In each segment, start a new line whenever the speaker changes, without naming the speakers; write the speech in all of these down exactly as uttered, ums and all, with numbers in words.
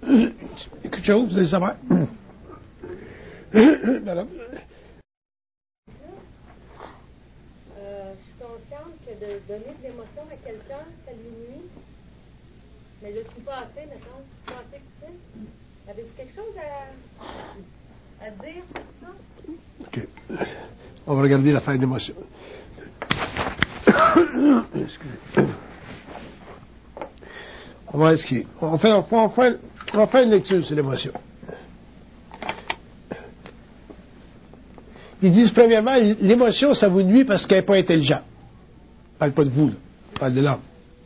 Quelque chose, vous allez savoir. Madame.
Euh, je suis consciente que de donner de l'émotion à quelqu'un, ça lui nuit. Mais je ne suis pas assez, mettons. Je suis pas assez que tu sais. Avez-vous quelque chose à, à dire sur ça?
OK. On va regarder l'affaire d'émotion. Excusez. On va essayer. On fait, on, fait, on, fait, on va faire une lecture sur l'émotion. Ils disent, premièrement, l'émotion, ça vous nuit parce qu'elle n'est pas intelligente. Je ne parle pas de vous, là. Je parle de l'homme.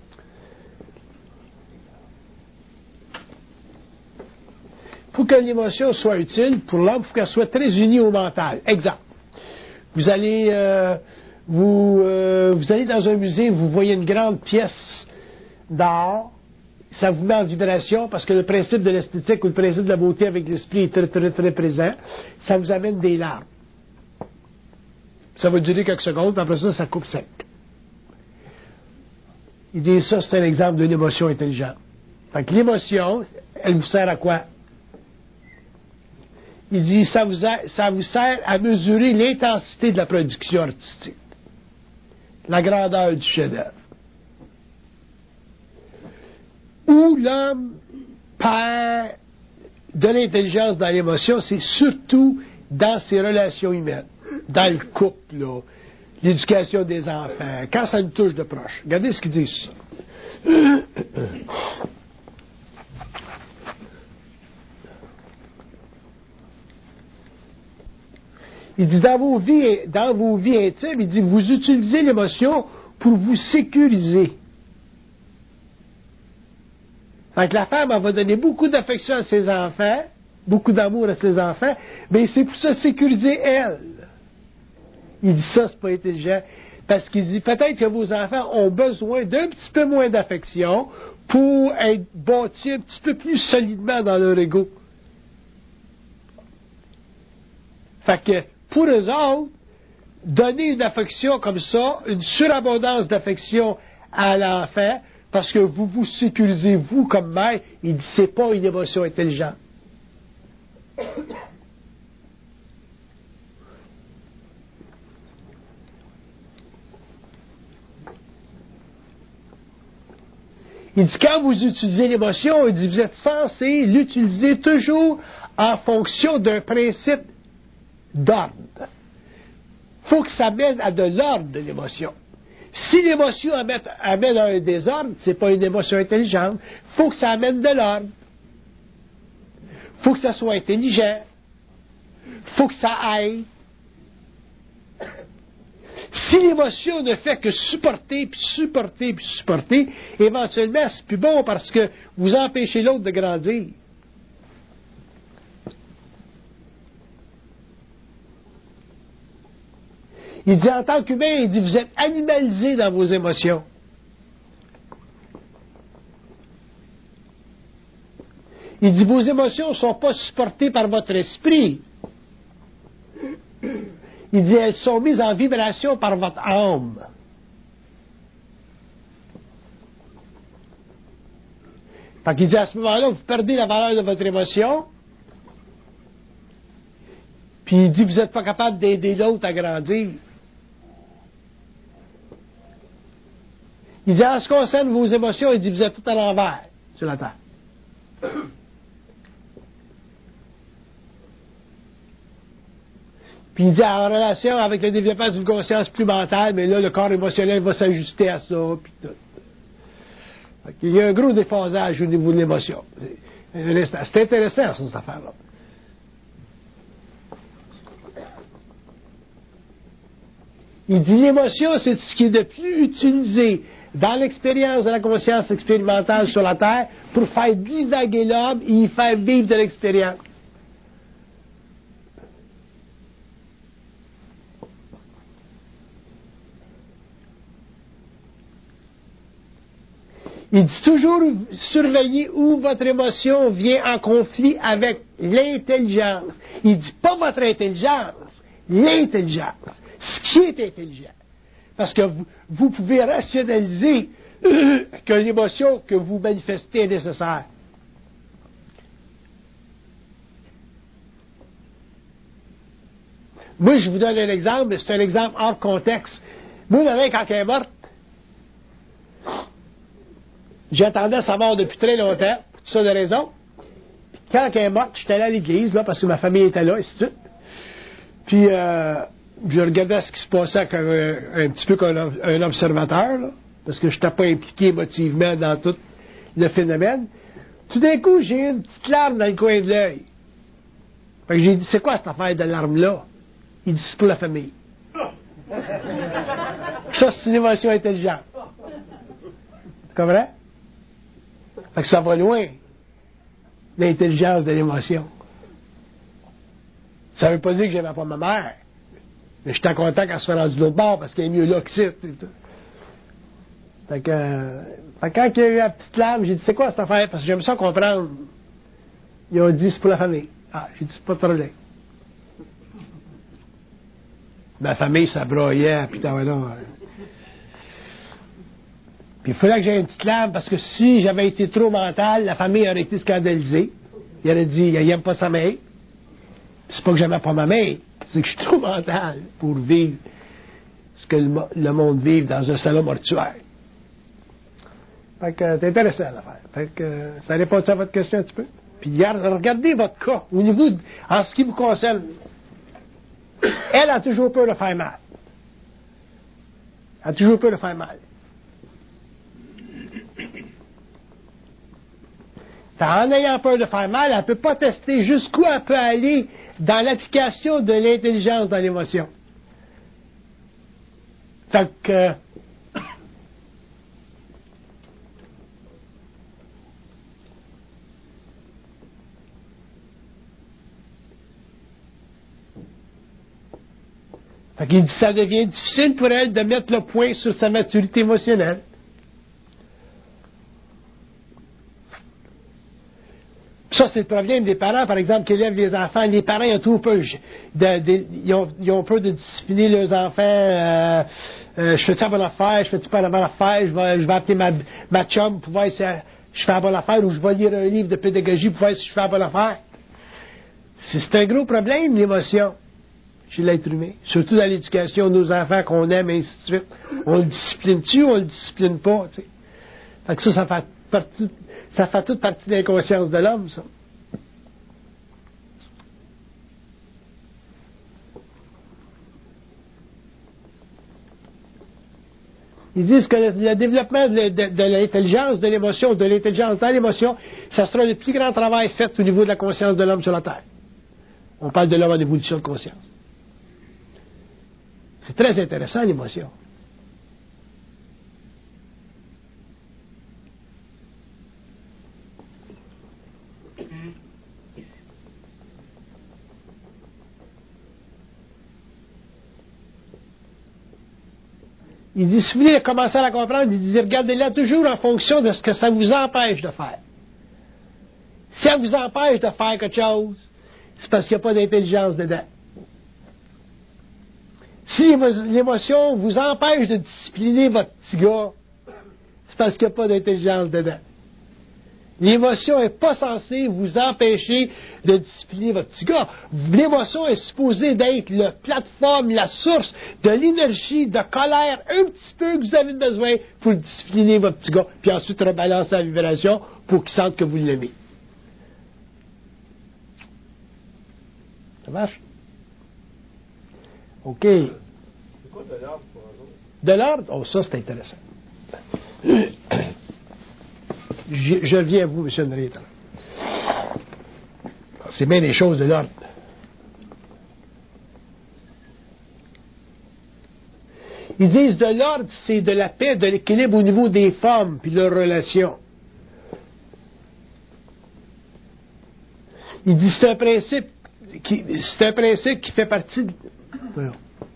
Pour que l'émotion soit utile, pour l'homme, il faut qu'elle soit très unie au mental. Exemple. Vous allez, euh, vous, euh, vous allez dans un musée, vous voyez une grande pièce d'art, ça vous met en vibration parce que le principe de l'esthétique ou le principe de la beauté avec l'esprit est très, très, très présent. Ça vous amène des larmes. Ça va durer quelques secondes, puis après ça, ça coupe sec. Il dit ça, c'est un exemple d'une émotion intelligente. Fait que l'émotion, elle vous sert à quoi? Il dit ça vous, a, ça vous sert à mesurer l'intensité de la production artistique, la grandeur du chef-d'œuvre. Où l'homme perd de l'intelligence dans l'émotion, c'est surtout dans ses relations humaines, dans le couple, là, l'éducation des enfants, quand ça nous touche de proche. Regardez ce qu'ils disent. Il dit dans vos vies, dans vos vies intimes, il dit vous utilisez l'émotion pour vous sécuriser. Fait que la femme, elle va donner beaucoup d'affection à ses enfants, beaucoup d'amour à ses enfants, mais c'est pour se sécuriser elle. Il dit ça, c'est pas intelligent. Parce qu'il dit peut-être que vos enfants ont besoin d'un petit peu moins d'affection pour être bâtis un petit peu plus solidement dans leur ego. Fait que, pour eux autres, donner une affection comme ça, une surabondance d'affection à l'enfant, parce que vous vous sécurisez, vous, comme mère, il dit c'est pas une émotion intelligente. Il dit quand vous utilisez l'émotion, il dit vous êtes censé l'utiliser toujours en fonction d'un principe d'ordre. Il faut que ça mène à de l'ordre de l'émotion. Si l'émotion amène, amène à un désordre, c'est pas une émotion intelligente. Il faut que ça amène de l'ordre. Il faut que ça soit intelligent. Il faut que ça aille. Si l'émotion ne fait que supporter, puis supporter, puis supporter, éventuellement, c'est plus bon parce que vous empêchez l'autre de grandir. Il dit en tant qu'humain, il dit vous êtes animalisé dans vos émotions. Il dit vos émotions ne sont pas supportées par votre esprit. Il dit elles sont mises en vibration par votre âme. Fait qu'il dit à ce moment-là, vous perdez la valeur de votre émotion. Puis il dit vous n'êtes pas capable d'aider l'autre à grandir. Il dit, en ce qui concerne vos émotions, il dit, vous êtes tout à l'envers sur la terre. Puis il dit, en relation avec le développement d'une conscience plus mentale, mais là, le corps émotionnel va s'ajuster à ça, puis tout. Il y a un gros déphasage au niveau de l'émotion. C'est intéressant, cette affaire-là. Il dit, l'émotion, c'est ce qui est de plus utilisé dans l'expérience de la conscience expérimentale sur la Terre pour faire divaguer l'homme et y faire vivre de l'expérience. Il dit toujours surveiller où votre émotion vient en conflit avec l'intelligence. Il dit pas votre intelligence, l'intelligence, ce qui est intelligent. Parce que vous, vous pouvez rationaliser euh, que l'émotion que vous manifestez est nécessaire. Moi, je vous donne un exemple, mais c'est un exemple hors contexte. Moi, ma mère, quand elle est morte, j'attendais sa mort depuis très longtemps, pour toutes sortes de raisons. Puis quand elle est morte, j'étais allé à l'église, là, parce que ma famille était là, et ainsi de suite. Puis, euh, je regardais ce qui se passait comme un, un petit peu comme un, un observateur, là, parce que je n'étais pas impliqué émotivement dans tout le phénomène. Tout d'un coup, j'ai eu une petite larme dans le coin de l'œil. Fait que j'ai dit, c'est quoi cette affaire de larme-là? Il dit, c'est pour la famille. Ça, c'est une émotion intelligente. Tu comprends? Fait que ça va loin, l'intelligence de l'émotion. Ça veut pas dire que j'aimais pas ma mère. Mais j'étais content qu'elle soit rendue de l'autre bord parce qu'elle est mieux là que c'est. Fait que, euh, fait que quand il y a eu la petite larme, j'ai dit, c'est quoi cette affaire? Parce que j'aime ça comprendre. Ils ont dit, c'est pour la famille. Ah, j'ai dit, c'est pas de problème. Ma famille, ça broyait, puis t'en là. Puis il fallait que j'aie une petite larme parce que si j'avais été trop mental, la famille aurait été scandalisée. Il aurait dit, il aime pas sa mère. C'est pas que j'aimais pas ma mère, c'est que je suis trop mental pour vivre ce que le, le monde vive dans un salon mortuaire. Fait que c'est intéressant l'affaire. Fait que ça répond à votre question un petit peu. Puis regardez votre cas au niveau, de, en ce qui vous concerne. Elle a toujours peur de faire mal. Elle a toujours peur de faire mal. En ayant peur de faire mal, elle ne peut pas tester jusqu'où elle peut aller dans l'application de l'intelligence dans l'émotion. Fait que Fait qu'il dit, ça devient difficile pour elle de mettre le point sur sa maturité émotionnelle. Ça, c'est le problème des parents, par exemple, qui élèvent les enfants. Les parents, ils ont tout peur. De, de, ils, ont, ils ont peur de discipliner leurs enfants. Euh, euh, je fais-tu la bonne affaire? Je fais-tu pas la bonne affaire? Je vais, je vais appeler ma, ma chum pour voir si je fais la bonne affaire ou je vais lire un livre de pédagogie pour voir si je fais la bonne affaire. C'est, c'est un gros problème, l'émotion, chez l'être humain. Surtout dans l'éducation de nos enfants qu'on aime, et ainsi de suite. On le discipline-tu ou on le discipline pas, tu sais. Fait que ça, ça fait partie... Ça fait toute partie de l'inconscience de l'homme, ça. Ils disent que le, le développement de, de, de l'intelligence, de l'émotion, de l'intelligence dans l'émotion, ça sera le plus grand travail fait au niveau de la conscience de l'homme sur la Terre. On parle de l'homme en évolution de conscience. C'est très intéressant, l'émotion. Il dit, si vous voulez commencer à la comprendre, il dit, regardez-la toujours en fonction de ce que ça vous empêche de faire. Si ça vous empêche de faire quelque chose, c'est parce qu'il n'y a pas d'intelligence dedans. Si l'émotion vous empêche de discipliner votre petit gars, c'est parce qu'il n'y a pas d'intelligence dedans. L'émotion n'est pas censée vous empêcher de discipliner votre petit gars. L'émotion est supposée d'être la plateforme, la source de l'énergie, de colère un petit peu que vous avez besoin pour discipliner votre petit gars, puis ensuite rebalancer la vibration pour qu'il sente que vous l'aimez. Ça marche? OK.
C'est quoi de l'ordre pour eux autres?
De l'ordre? Oh, ça, c'est intéressant. Je, je viens à vous, M. Henry. C'est bien les choses de l'ordre. Ils disent de l'ordre, c'est de la paix, de l'équilibre au niveau des femmes puis leurs relations. Ils disent c'est un principe qui, c'est un principe qui fait partie de... Voilà.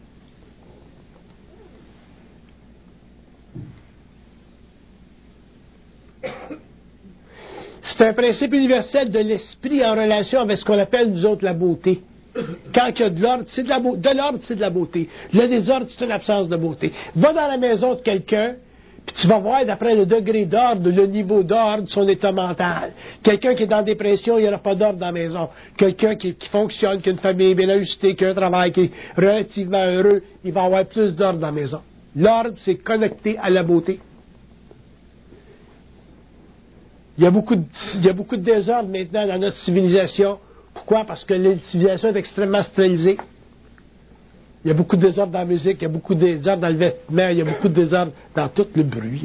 C'est un principe universel de l'esprit en relation avec ce qu'on appelle, nous autres, la beauté. Quand il y a de l'ordre, c'est de la beauté. De l'ordre, c'est de la beauté. Le désordre, c'est une absence de beauté. Va dans la maison de quelqu'un, Puis tu vas voir, d'après le degré d'ordre, le niveau d'ordre, son état mental. Quelqu'un qui est dans dépression, il n'y aura pas d'ordre dans la maison. Quelqu'un qui, qui fonctionne, qui a une famille bien ajustée, qui a un travail qui est relativement heureux, il va avoir plus d'ordre dans la maison. L'ordre, c'est connecté à la beauté. Il y a beaucoup de, il y a beaucoup de désordre maintenant dans notre civilisation. Pourquoi? Parce que la civilisation est extrêmement stérilisée. Il y a beaucoup de désordre dans la musique, il y a beaucoup de désordre dans le vêtement, il y a beaucoup de désordre dans tout le bruit.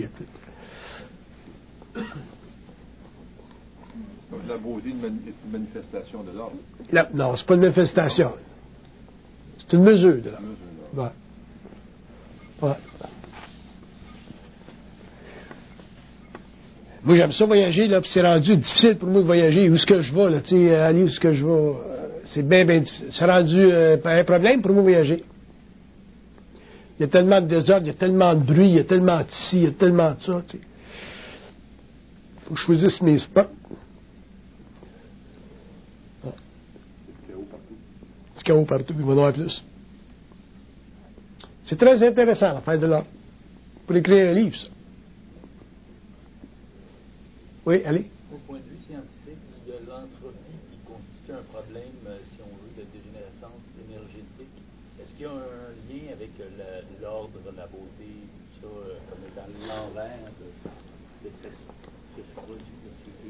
La beauté est une manifestation de l'ordre.
La, non, c'est pas une manifestation. C'est une mesure de l'ordre. Ouais. Ouais. Moi, j'aime ça voyager, là, puis c'est rendu difficile pour moi de voyager. Où est-ce que je vais, là, tu sais, aller où est-ce que je vais, euh, c'est bien, bien difficile. C'est rendu euh, un problème pour moi de voyager. Il y a tellement de désordre, il y a tellement de bruit, il y a tellement de ci, il y a tellement de ça, tu sais. Faut que je choisisse mes spots. Ah. C'est chaos partout. C'est chaos partout, il va y en avoir plus. C'est très intéressant, l'affaire de l'ordre. Pour écrire un livre, ça. Oui, allez.
Au point de vue scientifique, il y a l'entropie qui constitue un problème, si on veut, de dégénérescence énergétique. Est-ce qu'il y a un lien avec l'ordre, la beauté, tout ça, comme étant l'envers de, de ce, ce produit de ce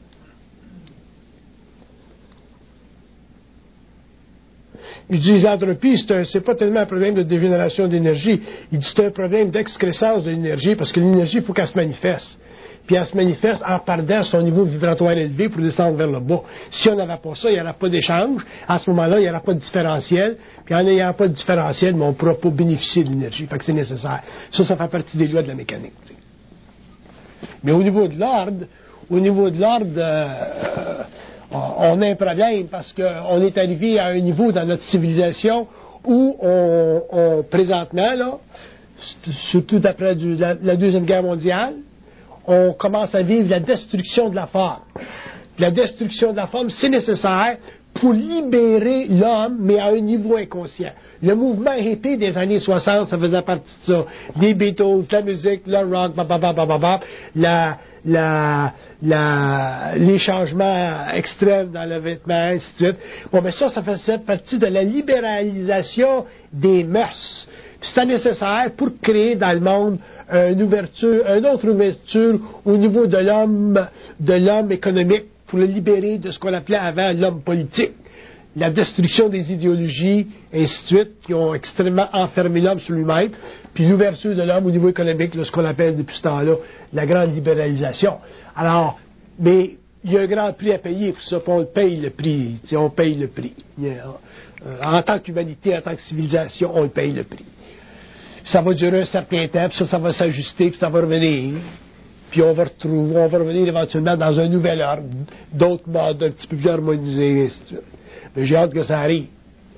Il dit l'entropie, c'est, c'est pas tellement un problème de dégénération d'énergie. Il dit c'est un problème d'excrécence de l'énergie, parce que l'énergie, il faut qu'elle se manifeste. Puis elle se manifeste en perdant son niveau vibratoire élevé pour descendre vers le bas. Si on n'avait pas ça, il n'y aurait pas d'échange. À ce moment-là, il n'y aura pas de différentiel. Puis en n'ayant pas de différentiel, mais on ne pourra pas bénéficier de l'énergie. Fait que c'est nécessaire. Ça, ça fait partie des lois de la mécanique. T'sais. Mais au niveau de l'ordre, au niveau de l'ordre, euh, on a un problème parce qu'on est arrivé à un niveau dans notre civilisation où on, on présentement, là, surtout d'après du, la, la Deuxième Guerre mondiale, on commence à vivre la destruction de la forme. La destruction de la forme, c'est nécessaire pour libérer l'homme, mais à un niveau inconscient. Le mouvement hippie des années soixante, ça faisait partie de ça. Les Beatles, la musique, le rock, blablabla, la, la, la, les changements extrêmes dans le vêtement, ainsi de suite. Bon, mais ça, ça faisait partie de la libéralisation des mœurs. C'était nécessaire pour créer dans le monde une ouverture, une autre ouverture au niveau de l'homme, de l'homme économique, pour le libérer de ce qu'on appelait avant l'homme politique. La destruction des idéologies, ainsi de suite, qui ont extrêmement enfermé l'homme sur lui-même, puis l'ouverture de l'homme au niveau économique, là, ce qu'on appelle depuis ce temps-là la grande libéralisation. Alors, mais il y a un grand prix à payer pour ça, puis on paye le prix, on paye le prix. En tant qu'humanité, en tant que civilisation, on paye le prix. Ça va durer un certain temps, puis ça, ça va s'ajuster, puis ça va revenir. Puis on va retrouver, on va revenir éventuellement dans un nouvel ordre, d'autres modes un petit peu plus harmonisés, et ainsi de suite. Mais j'ai hâte que ça arrive.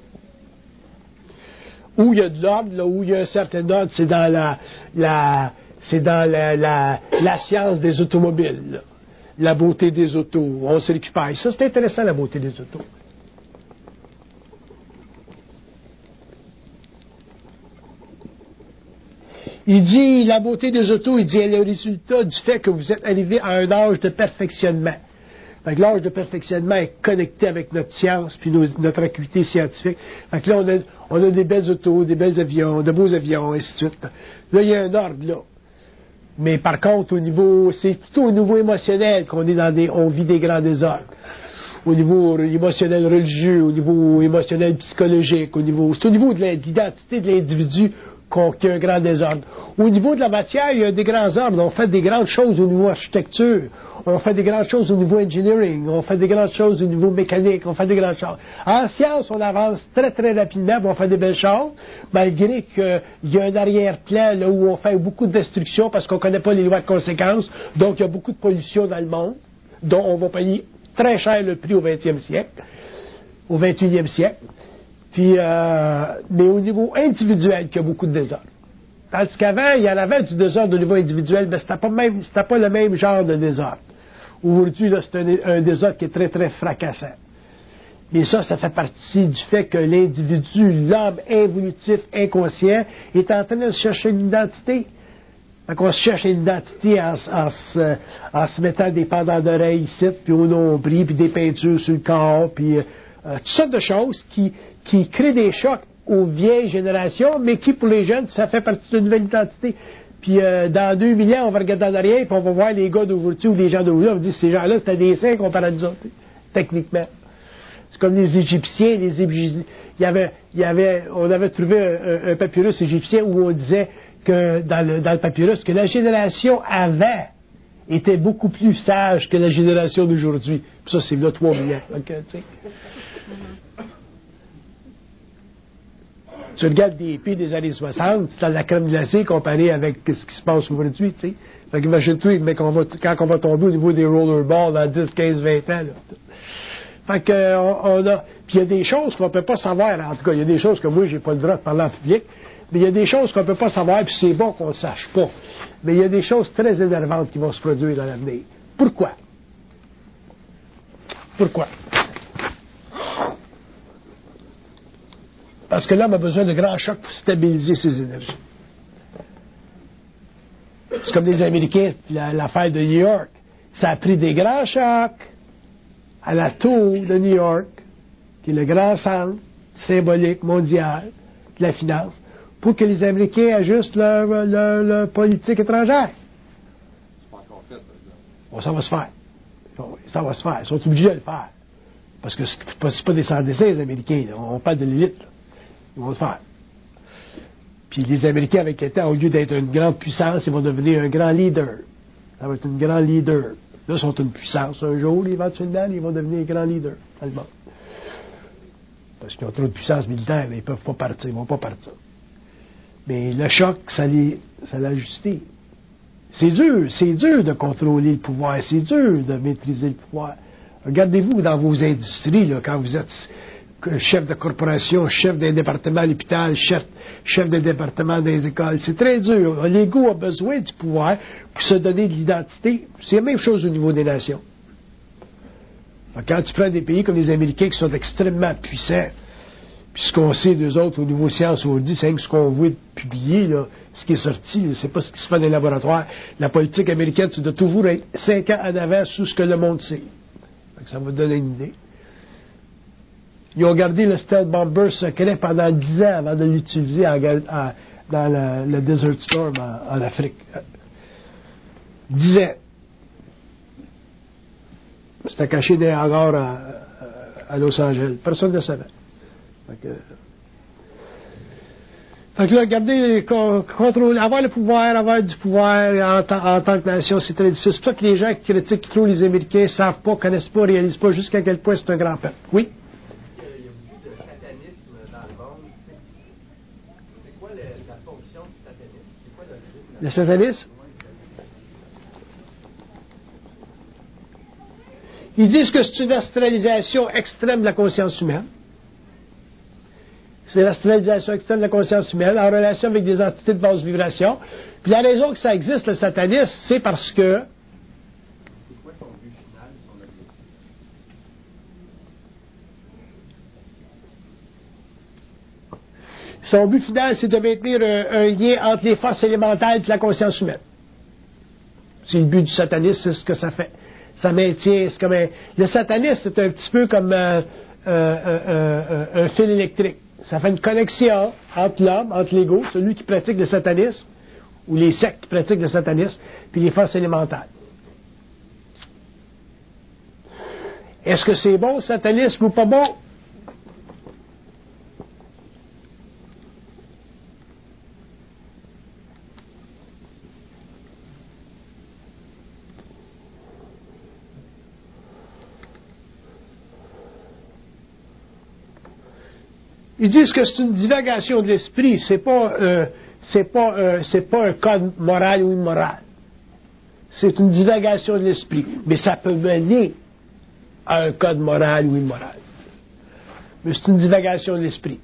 Où il y a de l'ordre, là, où il y a un certain ordre, c'est dans la, la c'est dans la, la, la science des automobiles, là. La beauté des autos. On se récupère. Ça, c'est intéressant, la beauté des autos. Il dit, la beauté des autos, il dit, elle est le résultat du fait que vous êtes arrivé à un âge de perfectionnement. Fait que l'âge de perfectionnement est connecté avec notre science puis nos, notre acuité scientifique. Fait que là, on a, on a des belles autos, des belles avions, de beaux avions, et ainsi de suite. Là, il y a un ordre, là. Mais par contre, au niveau, c'est plutôt au niveau émotionnel qu'on est dans des, on vit des grands désordres. Au niveau émotionnel religieux, au niveau émotionnel psychologique, au niveau, c'est au niveau de l'identité de l'individu qu'on, qu'il y a un grand désordre. Au niveau de la matière, il y a des grands ordres. On fait des grandes choses au niveau architecture. On fait des grandes choses au niveau engineering. On fait des grandes choses au niveau mécanique. On fait des grandes choses. En science, on avance très, très rapidement, on fait des belles choses, malgré qu'il y a un arrière-plan là où on fait beaucoup de destruction parce qu'on ne connaît pas les lois de conséquences. Donc, il y a beaucoup de pollution dans le monde, dont on va payer très cher le prix au vingtième siècle, au vingt et unième siècle. Puis, euh, mais au niveau individuel, il y a beaucoup de désordre. Tandis qu'avant, il y en avait du désordre au niveau individuel, mais c'était pas même, c'était pas le même genre de désordre. Aujourd'hui, là, c'est un, un désordre qui est très, très fracassant. Mais ça, ça fait partie du fait que l'individu, l'homme involutif, inconscient, est en train de chercher une identité. Fait qu'on se cherche une identité en, en, se, en se mettant des pendants d'oreilles ici, puis au nombril, puis des peintures sur le corps, puis euh, toutes sortes de choses qui, qui créent des chocs aux vieilles générations, mais qui, pour les jeunes, ça fait partie d'une nouvelle identité. Puis euh, dans deux mille ans, on va regarder en arrière, puis on va voir les gars d'aujourd'hui ou les gens d'aujourd'hui, on va dire ces gens-là, c'était des saints comparé à nous autres, techniquement. C'est comme les Égyptiens, les Égyptiens. Il y avait, il y avait, on avait trouvé un, un papyrus égyptien où on disait que dans le, dans le papyrus que la génération avant était beaucoup plus sage que la génération d'aujourd'hui. Puis ça, c'est là trois mille ans. Donc, tu sais. Tu regardes des pays des années soixante, c'est dans la crème glacée comparé avec ce qui se passe aujourd'hui, tu sais. Fait qu'imagine-toi, mais qu'on va, quand on va tomber au niveau des rollerballs dans dix, quinze, vingt ans, là. Fait que, on, on a, puis il y a des choses qu'on peut pas savoir, en tout cas, il y a des choses que moi, j'ai pas le droit de parler en public, mais il y a des choses qu'on peut pas savoir, puis c'est bon qu'on ne sache pas. Mais il y a des choses très énervantes qui vont se produire dans l'avenir. Pourquoi? Pourquoi? Parce que l'homme a besoin de grands chocs pour stabiliser ses énergies. C'est comme les Américains, la, l'affaire de New York. Ça a pris des grands chocs à la tour de New York, qui est le grand centre symbolique mondial de la finance, pour que les Américains ajustent leur, leur, leur politique étrangère.
C'est pas encore fait, par exemple.
Bon, ça va se faire. Ça va se faire. Ils sont obligés de le faire. Parce que c'est pas, c'est pas des sans-dessins, les Américains. Là. On parle de l'élite. Là. Ils vont le faire. Puis les Américains, avec le temps, au lieu d'être une grande puissance, ils vont devenir un grand leader. Ça va être un grand leader. Là, ils sont une puissance. Un jour, éventuellement, ils vont devenir un grand leader dans le monde. Parce qu'ils ont trop de puissance militaire, mais ils ne peuvent pas partir, ils ne vont pas partir. Mais le choc, ça les, ça l'a ajusté. C'est dur, c'est dur de contrôler le pouvoir, c'est dur de maîtriser le pouvoir. Regardez-vous dans vos industries, là, quand vous êtes chef de corporation, chef d'un département à l'hôpital, chef, chef d'un département dans les écoles. C'est très dur. L'ego a besoin du pouvoir pour se donner de l'identité. C'est la même chose au niveau des nations. Quand tu prends des pays comme les Américains qui sont extrêmement puissants, puis ce qu'on sait d'eux autres au niveau science, on dit, c'est ce qu'on voit publier, là, ce qui est sorti, là, c'est pas ce qui se fait dans les laboratoires. La politique américaine, tu dois toujours être cinq ans en avant sous ce que le monde sait. Donc, ça va te donner une idée. Ils ont gardé le stealth bomber secret pendant dix ans avant de l'utiliser en, en, dans le, le Desert Storm en, en Afrique. Dix ans. C'était caché dans les hangars à, à Los Angeles. Personne ne savait. Fait que, fait que là, regardez, contrôler, avoir le pouvoir, avoir du pouvoir en, en tant que nation, c'est très difficile. C'est pour ça que les gens qui critiquent trop les Américains ne savent pas, connaissent pas, réalisent pas jusqu'à quel point c'est un grand peuple. Oui? Le satanisme? Ils disent que c'est une astralisation extrême de la conscience humaine. C'est l'astralisation extrême de la conscience humaine en relation avec des entités de basse vibration. Puis la raison que ça existe, le satanisme, c'est parce que...
C'est quoi son but final, son objectif?
Son but final, c'est de maintenir un, un lien entre les forces élémentaires et la conscience humaine. C'est le but du satanisme, c'est ce que ça fait. Ça maintient, c'est comme un... Le satanisme, c'est un petit peu comme euh, euh, euh, euh, un fil électrique. Ça fait une connexion entre l'homme, entre l'ego, celui qui pratique le satanisme, ou les sectes qui pratiquent le satanisme, puis les forces élémentaires. Est-ce que c'est bon, le satanisme, ou pas bon? Ils disent que c'est une divagation de l'esprit, c'est pas, euh, c'est pas, euh, c'est pas un code moral ou immoral. C'est une divagation de l'esprit, mais ça peut mener à un code moral ou immoral. Mais c'est une divagation de l'esprit.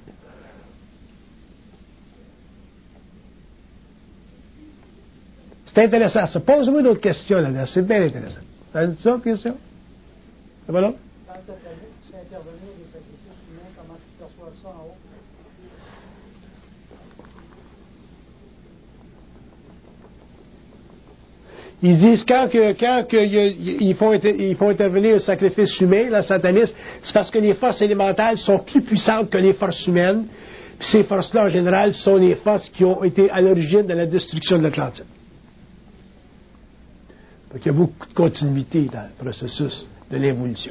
C'est intéressant. Ça pose-moi d'autres questions là-dedans. C'est bien intéressant. Vous avez d'autres questions? C'est bon, non?
Dans cette année, c'est intervenir des sacrifices humains, comment tu perçois ça en haut?
Ils disent quand, que, quand que, ils, font, ils font intervenir un sacrifice humain, la satanisme, c'est parce que les forces élémentales sont plus puissantes que les forces humaines. Puis ces forces-là, en général, sont les forces qui ont été à l'origine de la destruction de l'Atlantide. Donc il y a beaucoup de continuité dans le processus de l'évolution.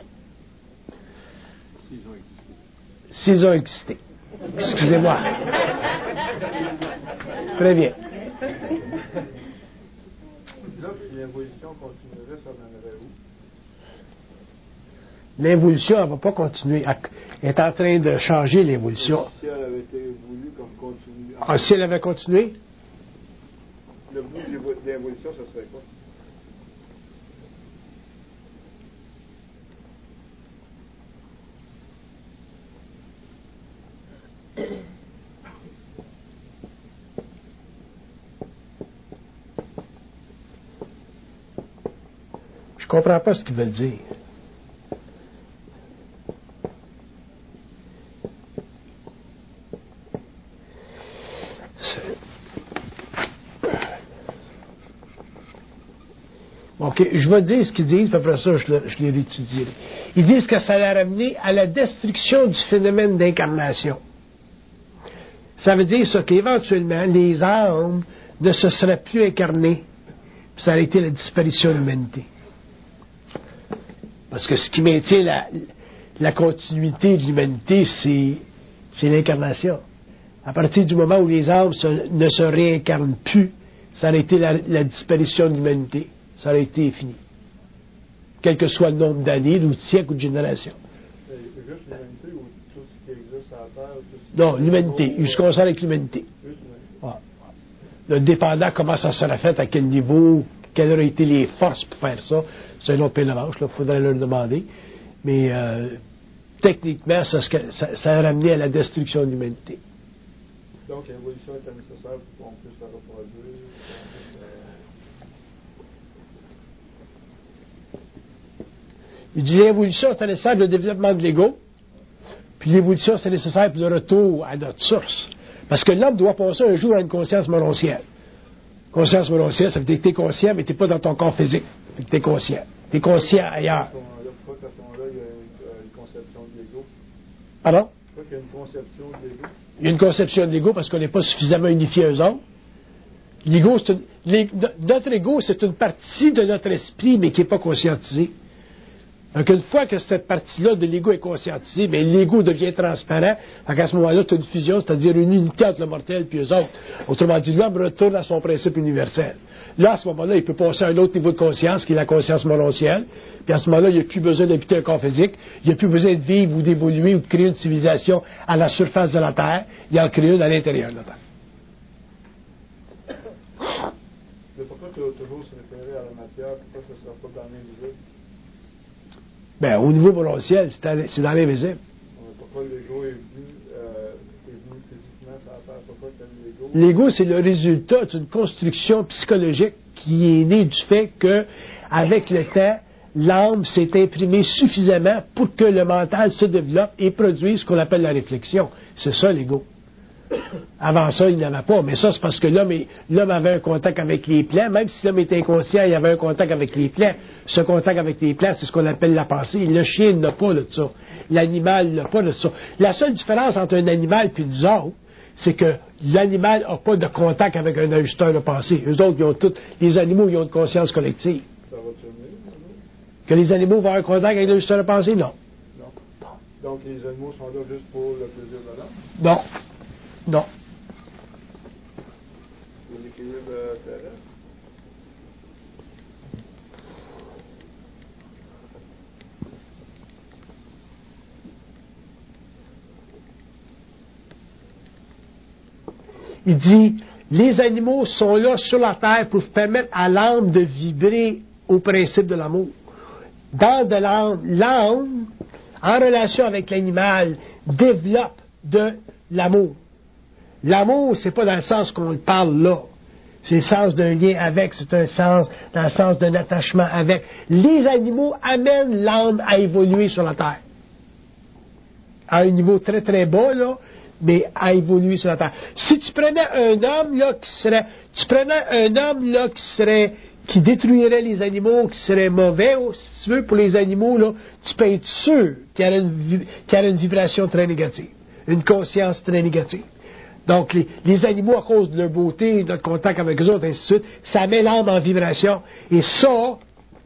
S'ils ont existé. Excusez-moi. Très bien.
Là, si l'évolution continuerait, ça mènerait où?
L'évolution, elle ne va pas continuer. Elle est en train de changer, l'évolution.
Si elle avait été voulue comme continuer.
Ah, si elle avait continué?
Le bout de l'évolution, ça serait quoi?
Je comprends pas ce qu'ils veulent dire. OK, je vais dire ce qu'ils disent, puis après ça, je, le, je les réétudierai. Ils disent que ça l'a ramené à la destruction du phénomène d'incarnation. Ça veut dire ça qu'éventuellement, les âmes ne se seraient plus incarnées, puis ça a été la disparition de l'humanité. Parce que ce qui maintient la, la continuité de l'humanité, c'est, c'est l'incarnation. À partir du moment où les âmes se, ne se réincarnent plus, ça a été la, la disparition de l'humanité. Ça aurait été fini. Quel que soit le nombre d'années, ou de siècles, ou de générations.
C'est juste l'humanité ou tout ce qui existe à la Terre? Tout ce
non, l'humanité. Il se concerne avec l'humanité.
Juste l'humanité.
Ouais. Le dépendant, comment ça serait fait, à quel niveau, quelles auraient été les forces pour faire ça, c'est un autre pénomètre, il faudrait leur demander. Mais euh, techniquement, ça, ça, ça a ramené à la destruction de l'humanité.
Donc l'évolution était nécessaire pour qu'on puisse la reproduire.
Il dit l'évolution, c'est nécessaire pour le développement de l'ego, puis l'évolution, c'est nécessaire pour le retour à notre source. Parce que l'homme doit passer un jour à une conscience morontielle. Conscience morontielle, ça veut dire que tu es conscient, mais tu n'es pas dans ton corps physique. Tu es conscient. Tu es conscient ailleurs.
Pourquoi qu'à ce moment-là, il y a une conception de l'ego?
Pardon?
Pourquoi qu'il y a une conception de l'ego?
Il y a une conception de l'ego parce qu'on n'est pas suffisamment unifié eux autres. L'ego, c'est une, notre ego, c'est une partie de notre esprit, mais qui n'est pas conscientisée. Donc, une fois que cette partie-là de l'ego est conscientisée, bien, l'ego devient transparent. Donc, à ce moment-là, tu as une fusion, c'est-à-dire une unité entre le mortel et eux autres. Autrement dit, l'homme retourne à son principe universel. Là, à ce moment-là, il peut passer à un autre niveau de conscience, qui est la conscience morontielle. Puis à ce moment-là, il n'y a plus besoin d'habiter un corps physique. Il n'y a plus besoin de vivre ou d'évoluer ou de créer une civilisation à la surface de la Terre. Il en crée une à l'intérieur de la Terre.
Mais pourquoi tu as toujours se référer à la matière? Pourquoi ça ne sera pas dans l'invisible?
Bien, au niveau morontiel, c'est dans l'invisible.
Pourquoi l'ego est venu, euh, est venu physiquement sur la Terre? Pourquoi tu as l'ego?
L'ego, c'est le résultat d'une construction psychologique qui est née du fait que, avec le temps, l'âme s'est imprimée suffisamment pour que le mental se développe et produise ce qu'on appelle la réflexion. C'est ça, l'ego. Avant ça, il n'y en avait pas. Mais ça, c'est parce que l'homme, est, l'homme avait un contact avec les plans. Même si l'homme était inconscient, il avait un contact avec les plans. Ce contact avec les plans, c'est ce qu'on appelle la pensée. Le chien n'a pas de ça. L'animal n'a pas de ça. La seule différence entre un animal et nous autres, c'est que l'animal n'a pas de contact avec un ajusteur de pensée. Eux autres, ils ont tous, les animaux, ils ont une conscience collective.
Ça va tenir,
que les animaux vont avoir un contact avec l'ajusteur de pensée? Non.
Non. Donc, les animaux sont là juste pour le plaisir de l'homme?
Non. Non.
Pour l'équilibre terrestre?
Il dit, les animaux sont là sur la terre pour permettre à l'âme de vibrer au principe de l'amour. Dans de l'âme, l'âme, en relation avec l'animal, développe de l'amour. L'amour, c'est pas dans le sens qu'on le parle là. C'est le sens d'un lien avec, c'est un sens, dans le sens d'un attachement avec. Les animaux amènent l'âme à évoluer sur la terre. À un niveau très très bas, là, mais à évoluer sur la terre. Si tu prenais un homme, là, qui serait, tu prenais un homme, là, qui serait, qui détruirait les animaux, qui serait mauvais, si tu veux, pour les animaux, là, tu peux être sûr qu'il y aurait une, qu'il y aurait une vibration très négative, une conscience très négative. Donc, les, les animaux, à cause de leur beauté, notre contact avec eux autres, ainsi de suite, ça met l'âme en vibration. Et ça,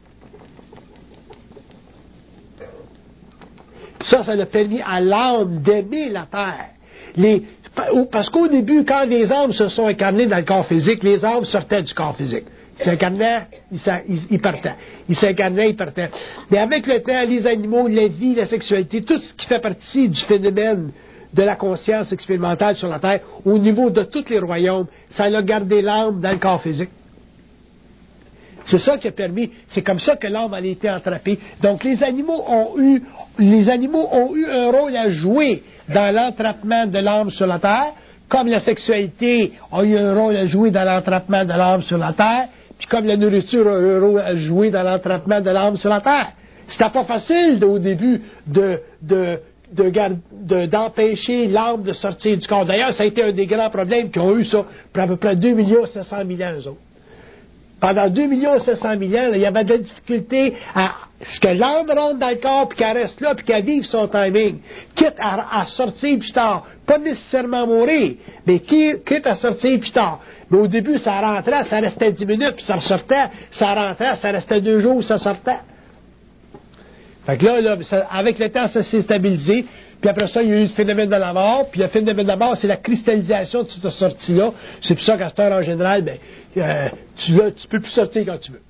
ça, ça a permis à l'âme d'aimer la terre. Les, parce qu'au début, quand les âmes se sont incarnées dans le corps physique, les âmes sortaient du corps physique. Ils s'incarnaient, ils, ils, ils partaient. Ils s'incarnaient, ils partaient. Mais avec le temps, les animaux, la vie, la sexualité, tout ce qui fait partie du phénomène de la conscience expérimentale sur la Terre, au niveau de tous les royaumes, ça a gardé l'âme dans le corps physique. C'est ça qui a permis, c'est comme ça que l'âme a été entrappée. Donc les animaux ont eu, les animaux ont eu un rôle à jouer dans l'entrappement de l'âme sur la Terre, comme la sexualité a eu un rôle à jouer dans l'entrappement de l'âme sur la Terre, puis comme la nourriture a eu un rôle à jouer dans l'entrappement de l'âme sur la Terre. C'était pas facile au début de, de, de, de, d'empêcher l'âme de sortir du corps. D'ailleurs, ça a été un des grands problèmes qu'ils ont eu ça pour à peu près deux millions sept cent mille ans, eux autres. Pendant deux millions sept cent mille ans, là, il y avait de la difficulté à ce que l'âme rentre dans le corps, puis qu'elle reste là, puis qu'elle vive son timing. Quitte à, à sortir plus tard. Pas nécessairement mourir, mais quitte à sortir plus tard. Mais au début, ça rentrait, ça restait dix minutes, puis ça ressortait. Ça rentrait, ça restait deux jours, ça sortait. Fait que là, là ça, avec le temps, ça s'est stabilisé. Puis après ça, il y a eu le phénomène de la mort. Puis le phénomène de la mort, c'est la cristallisation de cette sortie-là. C'est pour ça qu'à cette heure, en général, ben, euh, tu veux, tu peux plus sortir quand tu veux.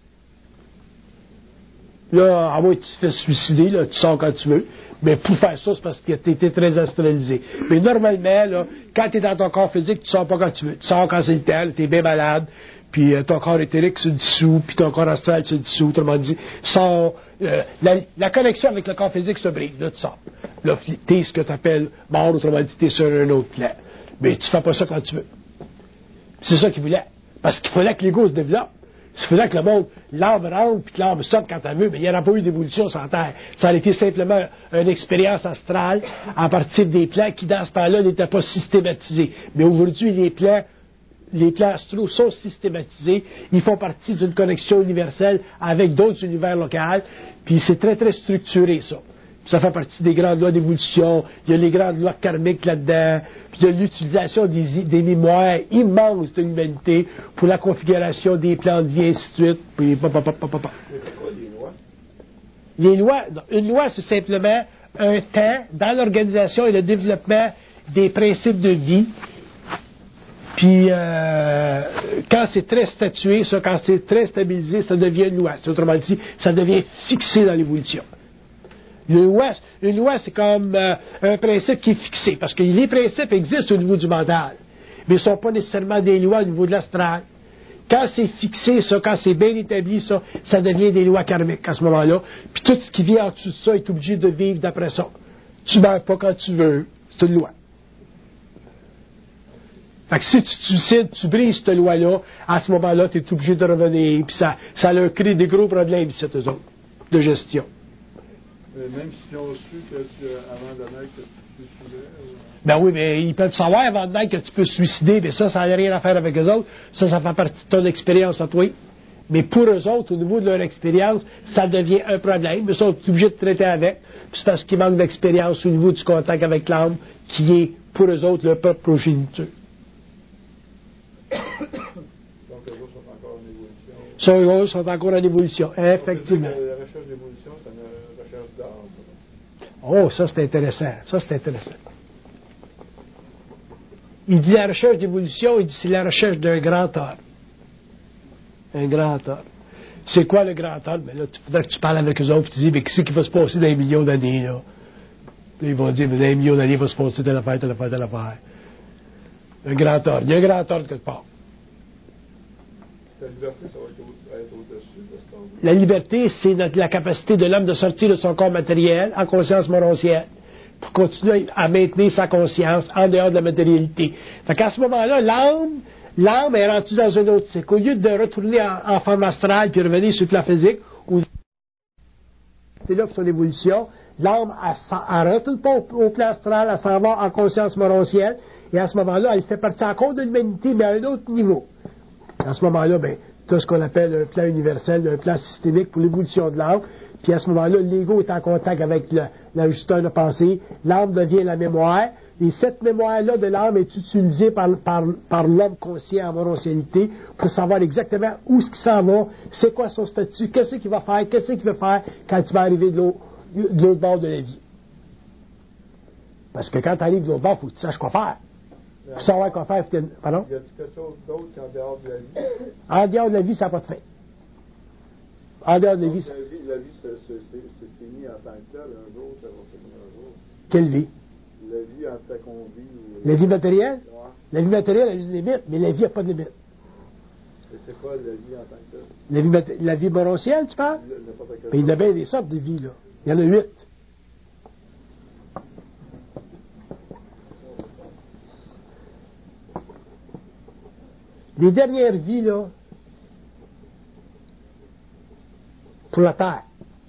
Là, à moins que tu te fais suicider, là, tu sors quand tu veux. Mais pour faire ça, c'est parce que tu étais très astralisé. Mais normalement, là, quand tu es dans ton corps physique, tu sors pas quand tu veux. Tu sors quand c'est le temps, tu es bien malade. Puis euh, ton corps éthérique se dissout, puis ton corps astral se dissout. Autrement dit, sort, euh, la, la connexion avec le corps physique se brise. Là, tu sors. Là, tu es ce que tu appelles mort, autrement dit, tu es sur un autre plan. Mais tu fais pas ça quand tu veux. C'est ça qu'il voulait. Parce qu'il fallait que l'ego se développe. Il fallait que le monde, l'âme rentre, puis que l'âme sorte quand elle veut, mais il n'y aurait pas eu d'évolution sur la Terre. Ça a été simplement une expérience astrale à partir des plans qui, dans ce temps-là, n'étaient pas systématisés. Mais aujourd'hui, les plans Les plans astraux sont systématisés, ils font partie d'une connexion universelle avec d'autres univers locaux, puis c'est très très structuré ça. Puis ça fait partie des grandes lois d'évolution, il y a les grandes lois karmiques là-dedans, puis il y a l'utilisation des, des mémoires immenses de l'humanité pour la configuration des plans de vie, ainsi de suite, puis pa, pa, pa, pa, pa, pa.
C'est quoi les lois?
Les lois, une loi c'est simplement un temps dans l'organisation et le développement des principes de vie. Puis, euh, quand c'est très statué, ça, quand c'est très stabilisé, ça devient une loi. C'est autrement dit, ça devient fixé dans l'évolution. Une loi, une loi c'est comme euh, un principe qui est fixé, parce que les principes existent au niveau du mental, mais ils ne sont pas nécessairement des lois au niveau de l'astral. Quand c'est fixé, ça, quand c'est bien établi, ça, ça devient des lois karmiques à ce moment-là. Puis tout ce qui vient en dessous de ça est obligé de vivre d'après ça. Tu ne meurs pas quand tu veux. C'est une loi. Fait que si tu te suicides, tu brises cette loi-là, à ce moment-là, tu es obligé de revenir, puis ça, ça leur crée des gros problèmes, ici, eux autres, de gestion.
Mais même si on su que tu, avant de naître, que tu te suicidais, ou...
Ben oui, mais ils peuvent savoir avant de naître que tu peux te suicider, mais ça, ça n'a rien à faire avec eux autres. Ça, ça fait partie de ton expérience à toi. Mais pour eux autres, au niveau de leur expérience, ça devient un problème. Ils sont obligés de traiter avec. Puis c'est parce qu'ils manquent d'expérience au niveau du contact avec l'âme, qui est, pour eux autres, leur propre progéniture.
Donc, les autres sont encore en évolution.
Ça, eux autres sont encore en évolution, effectivement.
Donc, la recherche d'évolution, c'est une recherche d'art.
Oh, ça, c'est intéressant. Ça, c'est intéressant. Il dit la recherche d'évolution, il dit c'est la recherche d'un grand homme. Un grand homme. C'est quoi le grand homme? Mais là, il faudrait que tu parles avec eux autres et tu dis, mais qu'est-ce qui va se passer dans les millions d'années, là? Puis ils vont dire, mais dans les millions d'années, il va se passer telle affaire, telle affaire, telle affaire. Un grand ordre. Il y a un grand ordre quelque part.
La liberté, ça va être, au, être au-dessus de ce temps-là.
La liberté, c'est notre, la capacité de l'homme de sortir de son corps matériel en conscience morontielle pour continuer à maintenir sa conscience en dehors de la matérialité. Fait qu'à ce moment-là, l'âme, l'âme est rendue dans un autre cycle. Au lieu de retourner en, en forme astrale puis revenir sur le plan physique, ou c'est là pour son évolution, l'âme, elle ne retourne pas au, au plan astral, elle s'en va en conscience morontielle. Et à ce moment-là, elle fait partie encore de l'humanité, mais à un autre niveau. À ce moment-là, ben, tu as ce qu'on appelle un plan universel, un plan systémique pour l'évolution de l'âme. Puis à ce moment-là, l'ego est en contact avec le, l'ajusteur de pensée. L'âme devient la mémoire. Et cette mémoire-là de l'âme est utilisée par, par, par l'homme conscient en moroscialité pour savoir exactement où est-ce qu'il s'en va, c'est quoi son statut, qu'est-ce qu'il va faire, qu'est-ce qu'il veut faire quand tu vas arriver de l'autre, de l'autre bord de la vie. Parce que quand tu arrives de l'autre bord, il faut que tu saches quoi faire. Pour savoir quoi faire, pardon?
Y a-t-il quelque chose d'autre qu'en dehors de la vie?
En dehors de la vie, ça n'a pas de fin. En dehors de la vie,
la vie, la vie c'est, c'est, c'est, c'est fini en tant que tel, un jour, ça va finir un jour.
Quelle vie?
La vie en tant qu'on vit. Ou...
La vie matérielle?
Ouais.
La vie matérielle a une limite, mais la vie n'a pas de limite.
Et c'est quoi la vie en tant que tel?
La vie, mat- la vie moroscienne, tu parles?
Le, n'importe quelle
Mais il y en a bien des sortes de vies, là. Il y en a huit. Les dernières vies, là, pour la Terre.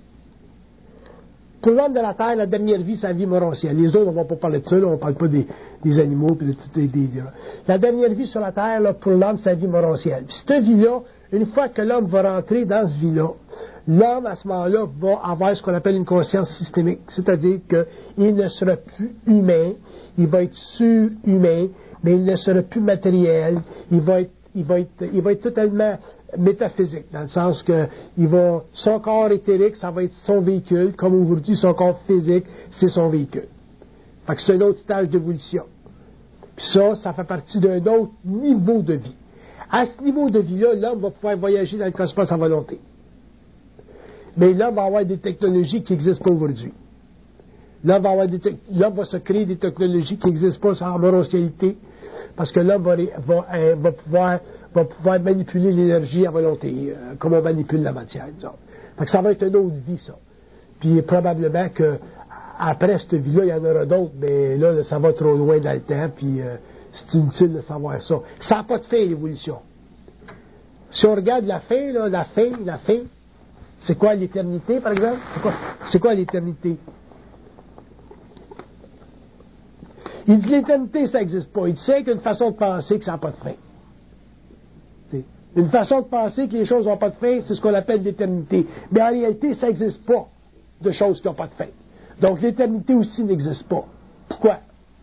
Pour l'homme de la Terre, la dernière vie, c'est la vie moroscienne. Les autres, on ne va pas parler de ça, là, on ne parle pas des, des animaux. Puis de, des, des, des, la dernière vie sur la Terre, là, pour l'homme, c'est la vie moroscienne. Puis cette vie-là, une fois que l'homme va rentrer dans cette vie-là, l'homme, à ce moment-là, va avoir ce qu'on appelle une conscience systémique. C'est-à-dire qu'il ne sera plus humain, il va être surhumain, mais il ne sera plus matériel, il va être, il va être, il va être totalement métaphysique, dans le sens que il va, son corps éthérique, ça va être son véhicule, comme aujourd'hui, son corps physique, c'est son véhicule. Fait que c'est un autre stage d'évolution. Puis ça, ça fait partie d'un autre niveau de vie. À ce niveau de vie-là, l'homme va pouvoir voyager dans le cosmos à volonté. Mais l'homme va avoir des technologies qui n'existent pas aujourd'hui. L'homme va, avoir des te- l'homme va se créer des technologies qui n'existent pas en moroscialité, parce que l'homme va, va, euh, va, pouvoir, va pouvoir manipuler l'énergie à volonté, euh, comme on manipule la matière, disons. Fait que ça va être une autre vie, ça. Puis probablement que après cette vie-là, il y en aura d'autres, mais là, ça va trop loin dans le temps, puis euh, c'est inutile de savoir ça. Ça n'a pas de fin, l'évolution. Si on regarde la fin, là, la fin, la fin, c'est quoi l'éternité, par exemple? C'est quoi, c'est quoi l'éternité? Il dit l'éternité, ça n'existe pas. Il sait qu'une façon de penser que ça n'a pas de fin. T'sais. Une façon de penser que les choses n'ont pas de fin, c'est ce qu'on appelle l'éternité. Mais en réalité, ça n'existe pas de choses qui n'ont pas de fin. Donc l'éternité aussi n'existe pas. Pourquoi?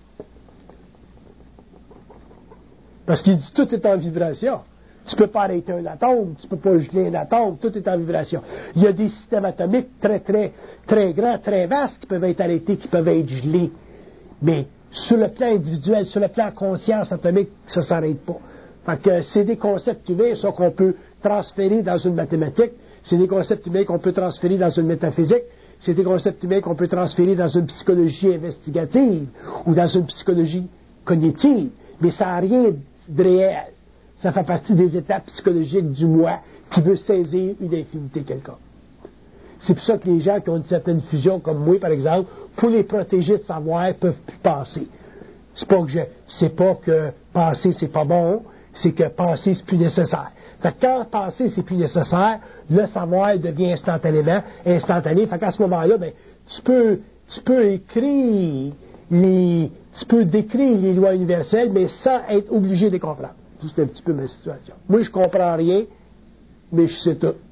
Parce qu'il dit tout est en vibration. Tu ne peux pas arrêter un atome, tu ne peux pas geler un atome, tout est en vibration. Il y a des systèmes atomiques très, très, très grands, très vastes qui peuvent être arrêtés, qui peuvent être gelés. Mais sur le plan individuel, sur le plan conscience atomique, ça ne s'arrête pas. Fait que c'est des concepts humains, ça, qu'on peut transférer dans une mathématique. C'est des concepts humains qu'on peut transférer dans une métaphysique. C'est des concepts humains qu'on peut transférer dans une psychologie investigative ou dans une psychologie cognitive. Mais ça n'a rien de réel. Ça fait partie des étapes psychologiques du moi qui veut saisir une infinité quelconque. C'est pour ça que les gens qui ont une certaine fusion, comme moi, par exemple, pour les protéger de savoir, ne peuvent plus penser. C'est pas que je, c'est pas que penser, c'est pas bon, c'est que penser, c'est plus nécessaire. Fait que quand penser, c'est plus nécessaire, le savoir devient instantanément instantané. Fait qu'à ce moment-là, ben, tu peux, tu peux écrire les, tu peux décrire les lois universelles, mais sans être obligé de les comprendre. C'est un petit peu ma situation. Moi, je comprends rien, mais je sais tout.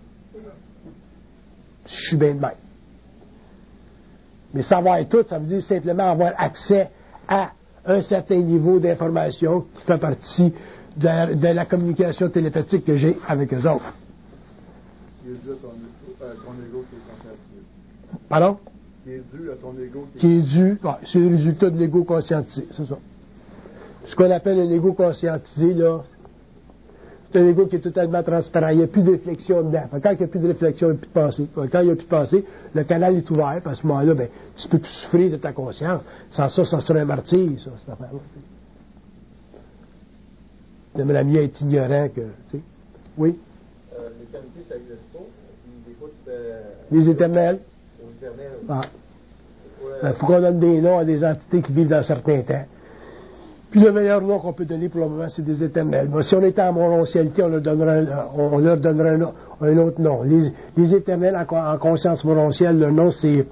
Je suis bien de même. Mais savoir tout, ça veut dire simplement avoir accès à un certain niveau d'information qui fait partie de la, de la communication télépathique que j'ai avec eux autres.
Qui est dû à ton, à ton ego qui est conscientisé.
Pardon?
Qui est dû à ton ego qui est...
Qui est dû, ouais, c'est le résultat de l'ego conscientisé, c'est ça. Ce qu'on appelle un ego conscientisé, là, c'est un ego qui est totalement transparent. Il n'y a plus de réflexion dedans. Quand il n'y a plus de réflexion, il n'y a plus de pensée. Quand il n'y a plus de pensée, le canal est ouvert. À ce moment-là, ben, tu ne peux plus souffrir de ta conscience. Sans ça, ça serait un martyr, ça, cette affaire-là. J'aimerais mieux être ignorant que, tu sais. Oui?
Euh, l'éternité, ça n'existe pas. Des fois, tu fais...
Les éternels.
Les éternels.
Ah.
Il
ben, faut qu'on donne des noms à des entités qui vivent dans certains temps. Puis le meilleur nom qu'on peut donner pour le moment, c'est des éternels. Mais si on était en moroscialité, on leur donnerait, on leur donnerait un, un autre nom. Les, les éternels en, en conscience moroscielle, leur nom, c'est...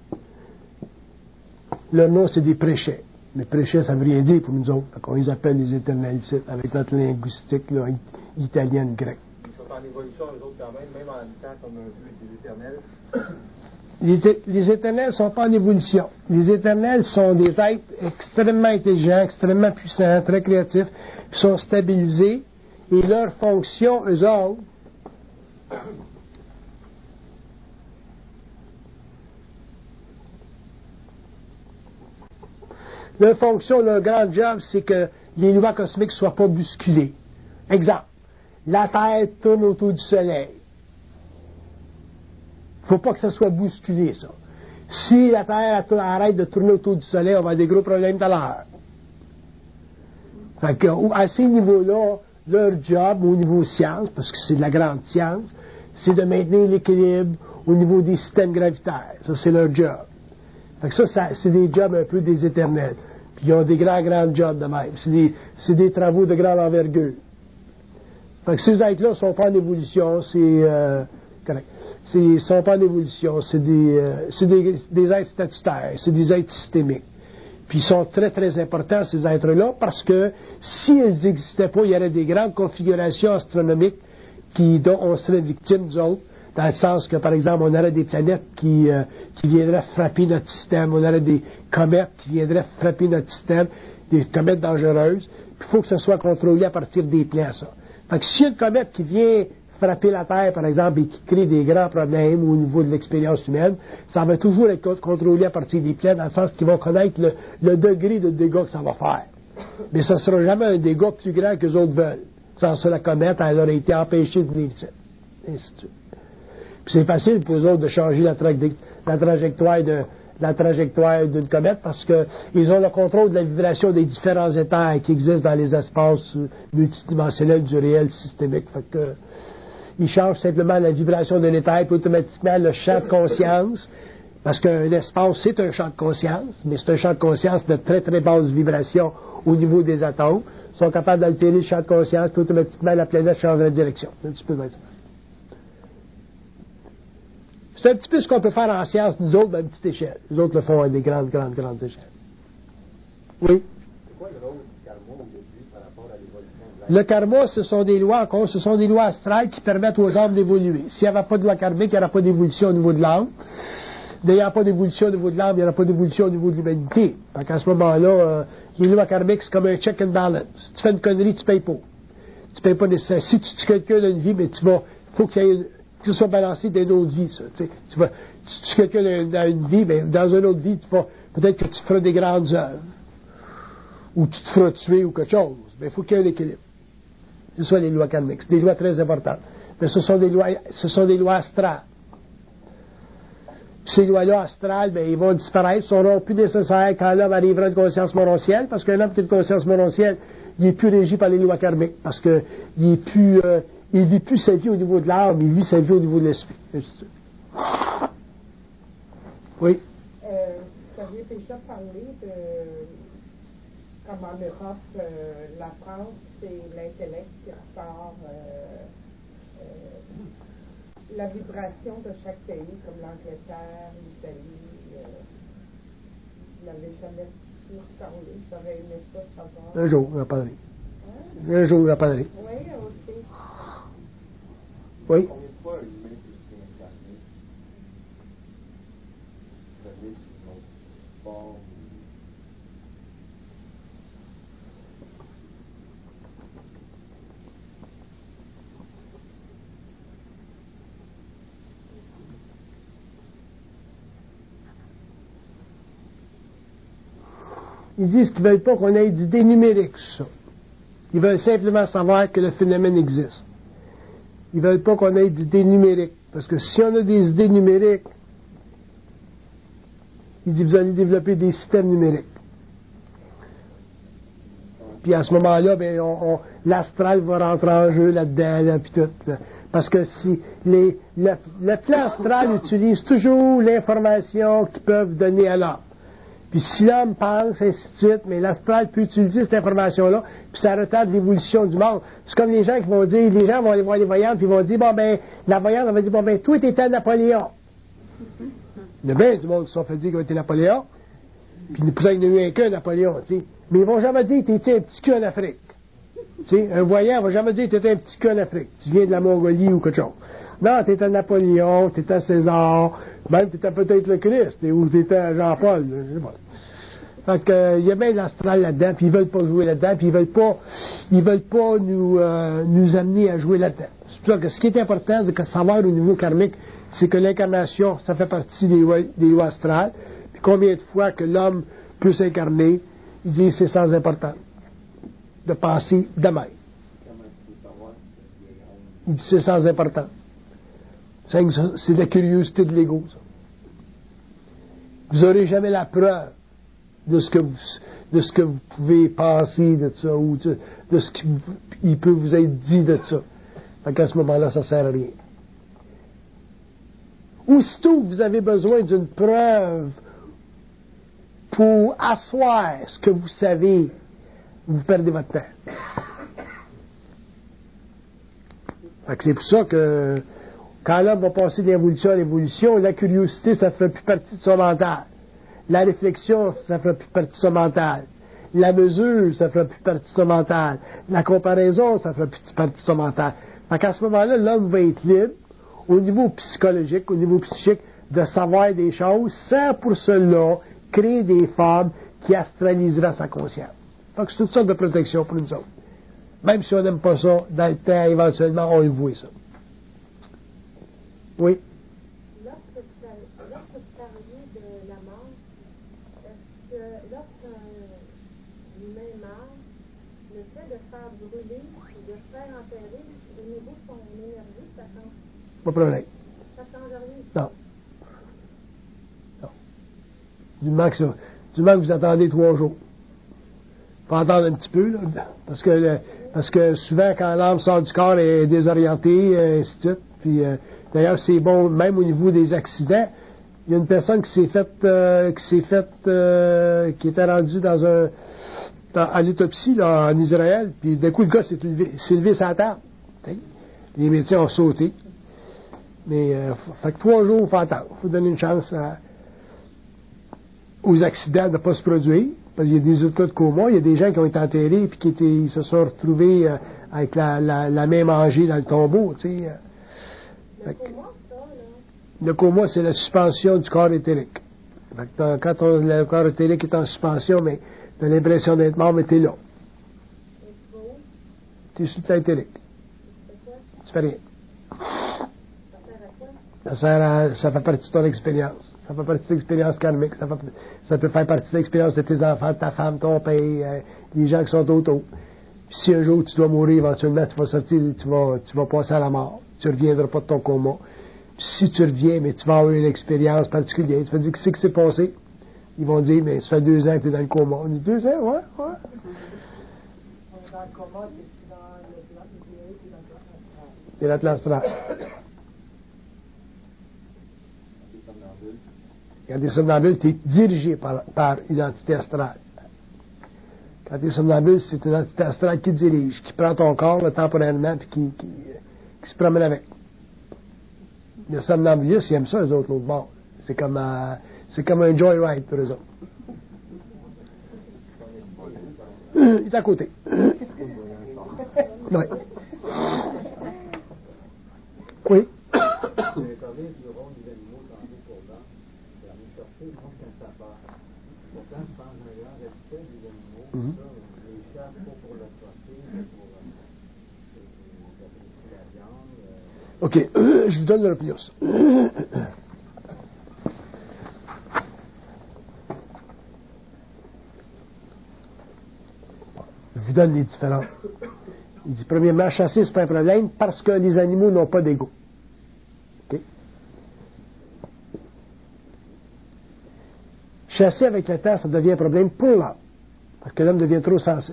Leur nom, c'est des préchets. Mais préchets, ça ne veut rien dire pour nous autres. On les appelle les éternels ici, avec notre linguistique là, italienne, grecque.
Ils en évolution, les autres, quand même, même en étant comme un peu des éternels.
Les, les éternels ne sont pas en évolution. Les éternels sont des êtres extrêmement intelligents, extrêmement puissants, très créatifs, qui sont stabilisés, et leur fonction, eux autres, leur fonction, leur grand job, c'est que les lois cosmiques ne soient pas bousculées. Exemple, la Terre tourne autour du Soleil. Il ne faut pas que ça soit bousculé, ça. Si la Terre arrête de tourner autour du Soleil, on va avoir des gros problèmes tout à l'heure. Fait que, à ces niveaux-là, leur job au niveau science, parce que c'est de la grande science, c'est de maintenir l'équilibre au niveau des systèmes gravitaires. Ça, c'est leur job. Fait que ça, ça c'est des jobs un peu des éternels. Puis ils ont des grands, grands jobs de même. C'est des, c'est des travaux de grande envergure. Fait que ces êtres-là ne sont pas en évolution, c'est... Euh, correct. Ils ne sont pas en évolution, c'est des, euh, c'est des, des êtres statutaires, c'est des êtres systémiques. Puis ils sont très, très importants, ces êtres-là, parce que s'ils n'existaient pas, il y aurait des grandes configurations astronomiques qui, dont on serait victime, nous autres, dans le sens que, par exemple, on aurait des planètes qui, euh, qui viendraient frapper notre système, on aurait des comètes qui viendraient frapper notre système, des comètes dangereuses, puis il faut que ça soit contrôlé à partir des plans, ça. Fait que si une comète qui vient frapper la Terre, par exemple, et qui crée des grands problèmes au niveau de l'expérience humaine, ça va toujours être contrôlé à partir des plans, dans le sens qu'ils vont connaître le, le degré de dégâts que ça va faire. Mais ça ne sera jamais un dégât plus grand que les autres veulent. Sans ça, la comète, elle aurait été empêchée de venir ici. Ainsi de suite. Puis c'est facile pour eux autres de changer la, tra- la trajectoire de la trajectoire d'une comète parce qu'ils ont le contrôle de la vibration des différents états qui existent dans les espaces multidimensionnels du réel systémique. Fait que, ils changent simplement la vibration d'un état et automatiquement le champ de conscience, parce qu'un espace, c'est un champ de conscience, mais c'est un champ de conscience de très très basse vibration au niveau des atomes. Ils sont capables d'altérer le champ de conscience, puis automatiquement la planète change de direction. Un petit peu comme ça. C'est un petit peu ce qu'on peut faire en science, nous autres, à une petite échelle. Les autres le font à des grandes, grandes, grandes échelles. Oui?
C'est quoi le rôle du karma aujourd'hui par rapport à l'évolution de l'être?
Le karma, ce sont des lois, encore, ce sont des lois astrales qui permettent aux âmes d'évoluer. S'il n'y avait pas de loi karmique, il n'y aurait pas d'évolution au niveau de l'âme. N'ayant pas d'évolution au niveau de l'âme, il n'y aura pas d'évolution au niveau de l'humanité. Donc à ce moment-là, euh, les lois karmiques, c'est comme un check and balance. Si tu fais une connerie, tu ne payes pas. Tu ne payes pas nécessairement. Si tu tues quelqu'un d'une vie, mais tu vas, faut qu'il y ait une, que ce soit balancé d'une autre vie, ça. Tu sais. Tu vas, tu tues quelqu'un dans une vie, mais dans une autre vie, tu vas, peut-être que tu feras des grandes œuvres. Ou tu te feras tuer ou quelque chose. Mais il faut qu'il y ait un équilibre. Ce sont les lois karmiques. C'est des lois très importantes. Mais ce sont des lois, ce sont des lois astrales. Puis ces lois-là astrales, ben, ils vont disparaître, ne seront plus nécessaires quand l'homme arrivera à une conscience morontielle, parce qu'un homme qui a une conscience morontielle, il n'est plus régi par les lois karmiques, parce qu'il n'est plus, euh, il vit plus sa vie au niveau de l'âme, il vit sa vie au niveau de l'esprit. Oui?
Euh, vous aviez déjà parlé de comme en Europe, euh, la France, c'est l'intellect qui ressort euh, euh, la vibration de chaque pays, comme l'Angleterre, l'Italie. Euh, vous n'avez jamais pu reparler. J'aurais aimé ça savoir.
Un jour, on va parler.
Hein?
Un jour, on va parler.
Oui, aussi.
Oui?
Combien de fois l'humain peut se réincarner? C'est-à-dire sous une autre forme?
Ils disent qu'ils ne veulent pas qu'on ait d'idées numériques sur ça. Ils veulent simplement savoir que le phénomène existe. Ils ne veulent pas qu'on ait d'idées numériques. Parce que si on a des idées numériques, ils disent vous allez développer des systèmes numériques. Puis à ce moment-là, ben, on, on, l'astral va rentrer en jeu là-dedans, là, puis tout. Là. Parce que si les, le, le plan astral utilise toujours l'information qu'ils peuvent donner à l'homme. Puis si l'homme pense, ainsi de suite, mais l'astral peut utiliser cette information-là, puis ça retarde l'évolution du monde. C'est comme les gens qui vont dire, les gens vont aller voir les voyantes, puis ils vont dire, bon ben, la voyante, on va dire, bon ben, toi t'étais Napoléon. Il y a bien du monde qui se sont fait dire qu'ils étaient Napoléon, puis il n'y en a eu un qu'un Napoléon, tu sais. Mais ils vont jamais dire, t'étais un petit cul en Afrique. Tu sais, un voyant ne va jamais dire que tu es un petit gars d'Afrique, tu viens de la Mongolie ou quelque chose. Non, tu étais Napoléon, tu étais César, même tu étais peut-être le Christ, ou tu étais Jean-Paul, je sais pas. Fait que, euh, il y a bien l'astral là-dedans, puis ils veulent pas jouer là-dedans, puis ils veulent pas, ils veulent pas nous, euh, nous amener à jouer là-dedans. C'est pour ça que ce qui est important, c'est que savoir au niveau karmique, c'est que l'incarnation, ça fait partie des lois, des lois astrales, puis combien de fois que l'homme peut s'incarner, il dit c'est sans importance de passer de même. Il dit c'est sans importance. C'est de la curiosité de l'ego, ça. Vous n'aurez jamais la preuve de ce que vous, de ce que vous pouvez penser de ça, ou de, de ce qu'il peut vous être dit de ça. Donc à ce moment-là, ça ne sert à rien. Aussitôt que vous avez besoin d'une preuve pour asseoir ce que vous savez, vous perdez votre temps. Fait que c'est pour ça que quand l'homme va passer d'évolution à l'évolution, la curiosité, ça ne fera plus partie de son mental. La réflexion, ça ne fera plus partie de son mental. La mesure, ça ne fera plus partie de son mental. La comparaison, ça ne fera plus partie de son mental. Fait qu'à ce moment-là, l'homme va être libre, au niveau psychologique, au niveau psychique, de savoir des choses, sans pour cela créer des formes qui astraliseraient sa conscience. Fait que c'est toute sorte de protection pour nous autres. Même si on n'aime pas ça, dans le temps, éventuellement, on le voit ça. Oui?
Lorsque vous parliez de la mort, est-ce que lorsqu'un humain meurt, le fait de faire brûler ou de faire enterrer, au niveau de son énergie, ça change?
Pas de problème.
Ça change rien?
Non. Non. Du moment que, ça, du moment que vous attendez trois jours. Faut attendre un petit peu, là, parce que, le, parce que souvent, quand l'âme sort du corps, elle est désorientée, et ainsi de suite. Puis, euh, d'ailleurs, c'est bon, même au niveau des accidents. Il y a une personne qui s'est faite, euh, qui s'est faite, euh, qui était rendue dans un, dans, à l'autopsie, là, en Israël, puis d'un coup, le gars s'est levé, s'est levé sur la table. T'sais? Les médecins ont sauté. Mais, euh, fait que trois jours, il faut attendre. Il faut donner une chance à, aux accidents de ne pas se produire. Parce qu'il y a des autres cas de coma, il y a des gens qui ont été enterrés et qui étaient, ils se sont retrouvés euh, avec la, la, la main mangée dans le tombeau, tu sais.
Le coma, ça, là?
Le coma, c'est la suspension du corps éthérique. Fait que quand on, le corps éthérique est en suspension, mais tu as l'impression d'être mort, mais tu es là.
Et tu vas où?
Tu es sur le plan éthérique.
Tu fais quoi?
Tu fais rien.
Ça sert à quoi?
Ça sert à, ça fait partie de ton expérience. Ça fait partie de l'expérience karmique. Ça, fait, ça peut faire partie de l'expérience de tes enfants, de ta femme, ton père, euh, les gens qui sont autour. Puis si un jour tu dois mourir, éventuellement, tu vas sortir, tu vas, tu vas passer à la mort. Tu ne reviendras pas de ton coma. Puis si tu reviens, mais tu vas avoir une expérience particulière. Tu vas dire, qu'est-ce qui s'est passé? Ils vont dire, mais ça fait deux ans que tu es dans le coma. On dit, deux ans? Ouais, ouais.
On est dans le coma, c'est dans le plan idéal, puis dans le plan astral.
C'est l'Atlas. Quand tu es somnambule, tu es dirigé par, par une entité astrale. Quand tu es somnambule, c'est une entité astrale qui te dirige, qui prend ton corps là, temporairement et qui, qui, qui se promène avec. Les somnambulistes, ils aiment ça, eux autres, l'autre bord. C'est comme, euh, c'est comme un joyride pour eux autres. Euh, il est à côté. Oui. Oui.
Pourtant, je pense un grand respect des animaux,
Mm-hmm.
ça, on les chasse pas pour le trophée, mais pour euh, apprécier la viande. Euh...
OK, euh, je vous donne le plus. Je vous donne les différents. Il dit, premièrement, chasser, c'est pas un problème parce que les animaux n'ont pas d'ego. OK? Chasser avec le temps, ça devient un problème pour l'homme. Parce que l'homme devient trop sensible.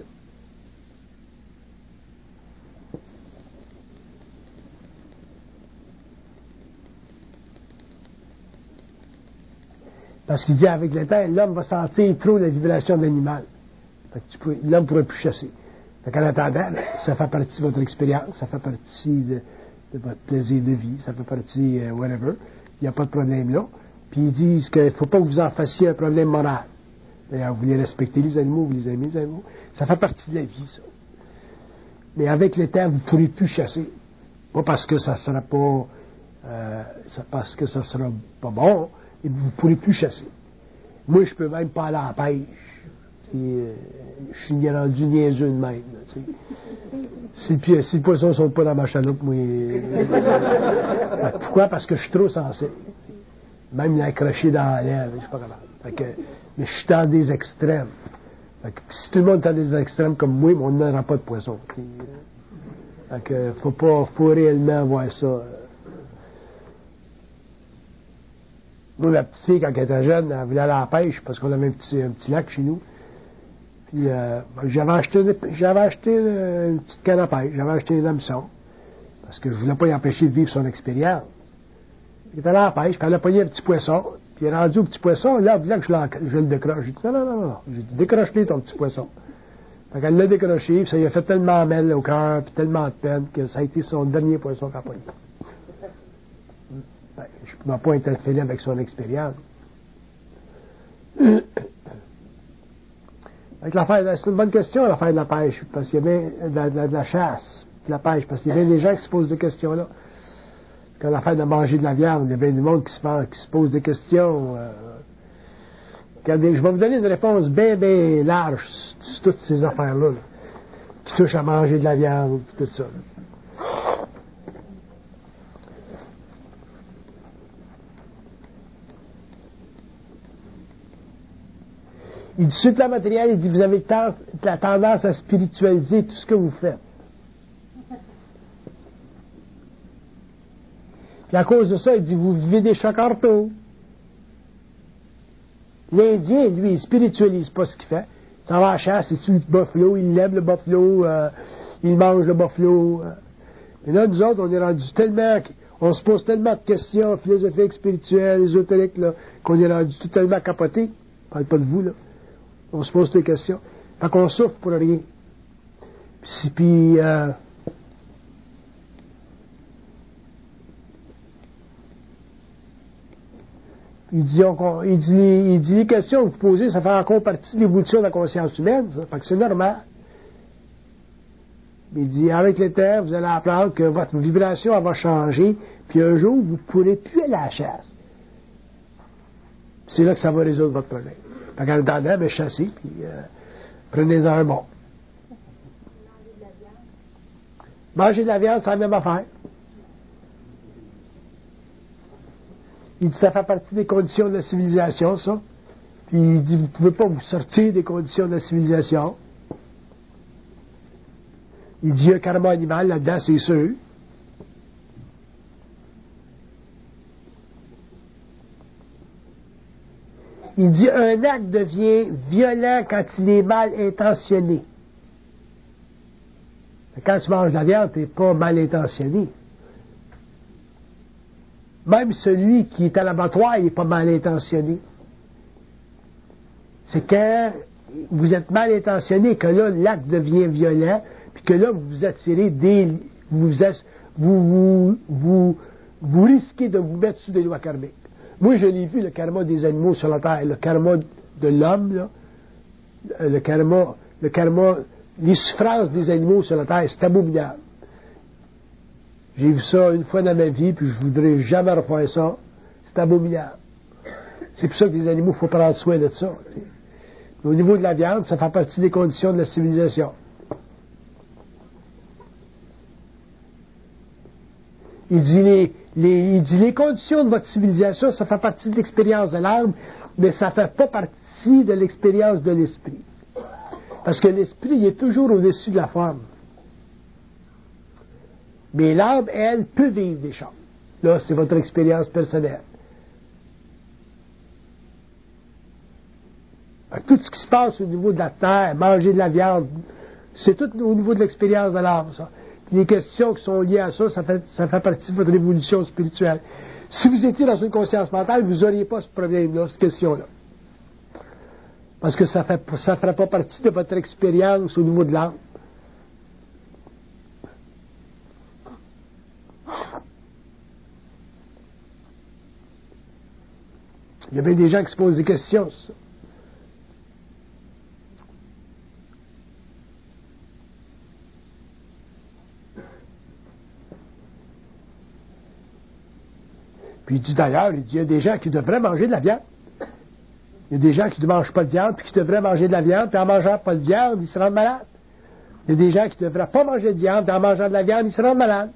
Parce qu'il dit, avec le temps, l'homme va sentir trop la vibration de l'animal. Fait que tu peux, l'homme ne pourra plus chasser. Fait qu'en attendant, ça fait partie de votre expérience, ça fait partie de, de votre plaisir de vie, ça fait partie, euh, whatever. Il n'y a pas de problème là. Puis ils disent qu'il ne faut pas que vous en fassiez un problème moral. D'ailleurs, vous les respectez, les animaux, vous les aimez, les animaux. Ça fait partie de la vie, ça. Mais avec le temps, vous ne pourrez plus chasser. Pas parce que ça sera pas, euh, parce que ça sera pas bon, et vous ne pourrez plus chasser. Moi, je peux même pas aller à la pêche. Euh, je suis rendu niaiseux de même. Là, si, le, si le poisson ne saute pas dans ma chaloupe, moi. Euh, pourquoi? Parce que je suis trop sensible. Même l'accrocher dans la lèvre, je suis pas capable. Fait que, mais je suis dans des extrêmes. Fait que, si tout le monde est dans des extrêmes comme moi, on n'aura pas de poisson. Fait que, faut pas, faut réellement voir ça. Moi, ma petite fille, quand elle était jeune, elle voulait aller à la pêche parce qu'on avait un petit, un petit lac chez nous. Puis, euh, j'avais acheté, j'avais acheté une petite canne à pêche, j'avais acheté une hameçon. Parce que je voulais pas y empêcher de vivre son expérience. Il était allé à la pêche, puis elle a pogné un petit poisson. Puis il est rendu au petit poisson, là, elle voulait que je, je le décroche. J'ai dit, non, non, non, non. J'ai dit, décroche-le ton petit poisson. Fait qu'elle l'a décroché, puis ça lui a fait tellement mal au cœur, puis tellement de peine, que ça a été son dernier poisson qu'elle a pogné. Ben, je ne pouvais pas interférer avec son expérience. Avec l'affaire, c'est une bonne question, l'affaire de la pêche, parce qu'il y a bien de la, de la, de la chasse, de la pêche, parce qu'il y a bien des gens qui se posent des questions-là. Quand l'affaire de manger de la viande, il y a bien du monde qui se, qui se pose des questions. Euh, regardez, je vais vous donner une réponse bien, bien large sur toutes ces affaires-là, là, qui touchent à manger de la viande, tout ça. Là. Il dit, sur le plan matériel, il dit, vous avez la tendance à spiritualiser tout ce que vous faites. Puis à cause de ça, il dit, vous vivez des chocs orthos. L'Indien, lui, il spiritualise pas ce qu'il fait. Il s'en va à la chasse, il tue le buffalo, il lève le buffalo, euh, il mange le buffalo. Euh. Et là, nous autres, on est rendu tellement, on se pose tellement de questions philosophiques, spirituelles, ésotériques, là, qu'on est rendu tout tellement capoté. Je parle pas de vous, là. On se pose des questions. Fait qu'on souffre pour rien. Puis, puis euh, il dit, on, il, dit, il dit les questions que vous posez, ça fait encore partie de l'évolution de la conscience humaine. Ça. Fait que c'est normal. Il dit, avec le temps, vous allez apprendre que votre vibration elle va changer, puis un jour, vous ne pourrez plus aller à la chasse. C'est là que ça va résoudre votre problème. Fait qu'en attendant, ben, chassez, puis euh, prenez-en un bon. Manger de la viande, c'est la même affaire. Il dit, ça fait partie des conditions de la civilisation, ça. Puis il dit, vous ne pouvez pas vous sortir des conditions de la civilisation. Il dit, il y a un karma animal là-dedans, c'est sûr. Il dit, un acte devient violent quand il est mal intentionné. Quand tu manges de la viande, tu n'es pas mal intentionné. Même celui qui est à l'abattoir, il n'est pas mal intentionné. C'est quand vous êtes mal intentionné que là, l'acte devient violent, puis que là, vous vous attirez des... Vous, vous, vous, vous, vous risquez de vous mettre sous des lois karmiques. Moi, je l'ai vu, le karma des animaux sur la terre, le karma de l'homme, là, le karma, le karma, les souffrances des animaux sur la terre, c'est abominable. J'ai vu ça une fois dans ma vie, puis je voudrais jamais refaire ça. C'est abominable. C'est pour ça que les animaux, il faut prendre soin de ça. T'sais. Au niveau de la viande, ça fait partie des conditions de la civilisation. Il dit les, les, il dit les conditions de votre civilisation, ça fait partie de l'expérience de l'âme, mais ça ne fait pas partie de l'expérience de l'esprit. Parce que l'esprit, il est toujours au-dessus de la forme. Mais l'âme, elle, peut vivre des choses. Là, c'est votre expérience personnelle. Tout ce qui se passe au niveau de la terre, manger de la viande, c'est tout au niveau de l'expérience de l'âme, ça. Les questions qui sont liées à ça, ça fait, ça fait partie de votre évolution spirituelle. Si vous étiez dans une conscience mentale, vous n'auriez pas ce problème-là, cette question-là. Parce que ça ne ça ferait pas partie de votre expérience au niveau de l'âme. Il y a bien des gens qui se posent des questions sur ça. Puis il dit d'ailleurs, il dit, il y a des gens qui devraient manger de la viande. Il y a des gens qui ne mangent pas de viande, puis qui devraient manger de la viande, puis en mangeant pas de viande, ils se rendent malades. Il y a des gens qui ne devraient pas manger de viande, puis en mangeant de la viande, ils se rendent malades.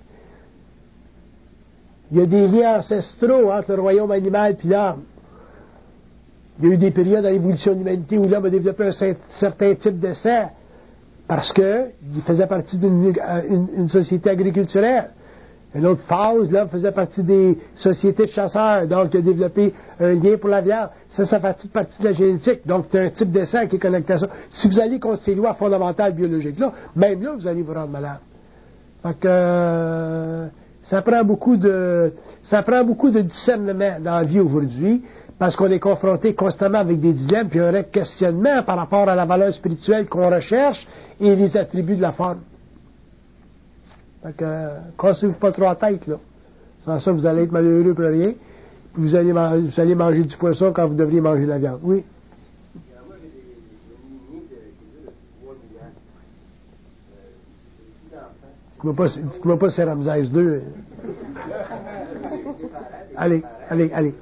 Il y a des liens ancestraux entre le royaume animal et l'homme. Il y a eu des périodes dans l'évolution de l'humanité où l'homme a développé un certain type de sang parce qu'il faisait partie d'une une, une société agriculturelle. Une autre phase, l'homme faisait partie des sociétés de chasseurs, donc il a développé un lien pour la viande. Ça, ça fait toute partie de la génétique. Donc, c'est un type de sang qui est connecté à ça. Si vous allez contre ces lois fondamentales biologiques-là, même là, vous allez vous rendre malade. Fait que, euh, ça prend beaucoup de, ça prend beaucoup de discernement dans la vie aujourd'hui, parce qu'on est confronté constamment avec des dilemmes, puis un questionnement par rapport à la valeur spirituelle qu'on recherche et les attributs de la forme. Fait que, euh, cassez-vous pas trop la tête, là. Sans ça, vous allez être malheureux pour rien, puis vous allez, manger, vous allez manger du poisson quand vous devriez manger de la viande. Oui?
Moi, j'ai des mini de trois mille ans.
Dites-moi pas, dites-moi pas c'est Ramsès deux. Allez, allez, allez.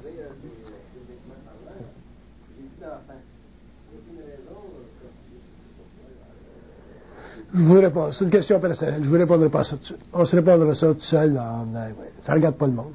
Je vous réponds. C'est une question personnelle. Je ne vous répondrai pas à ça tout de suite. On se répondra ça tout seul. Là, ça ne regarde pas le monde.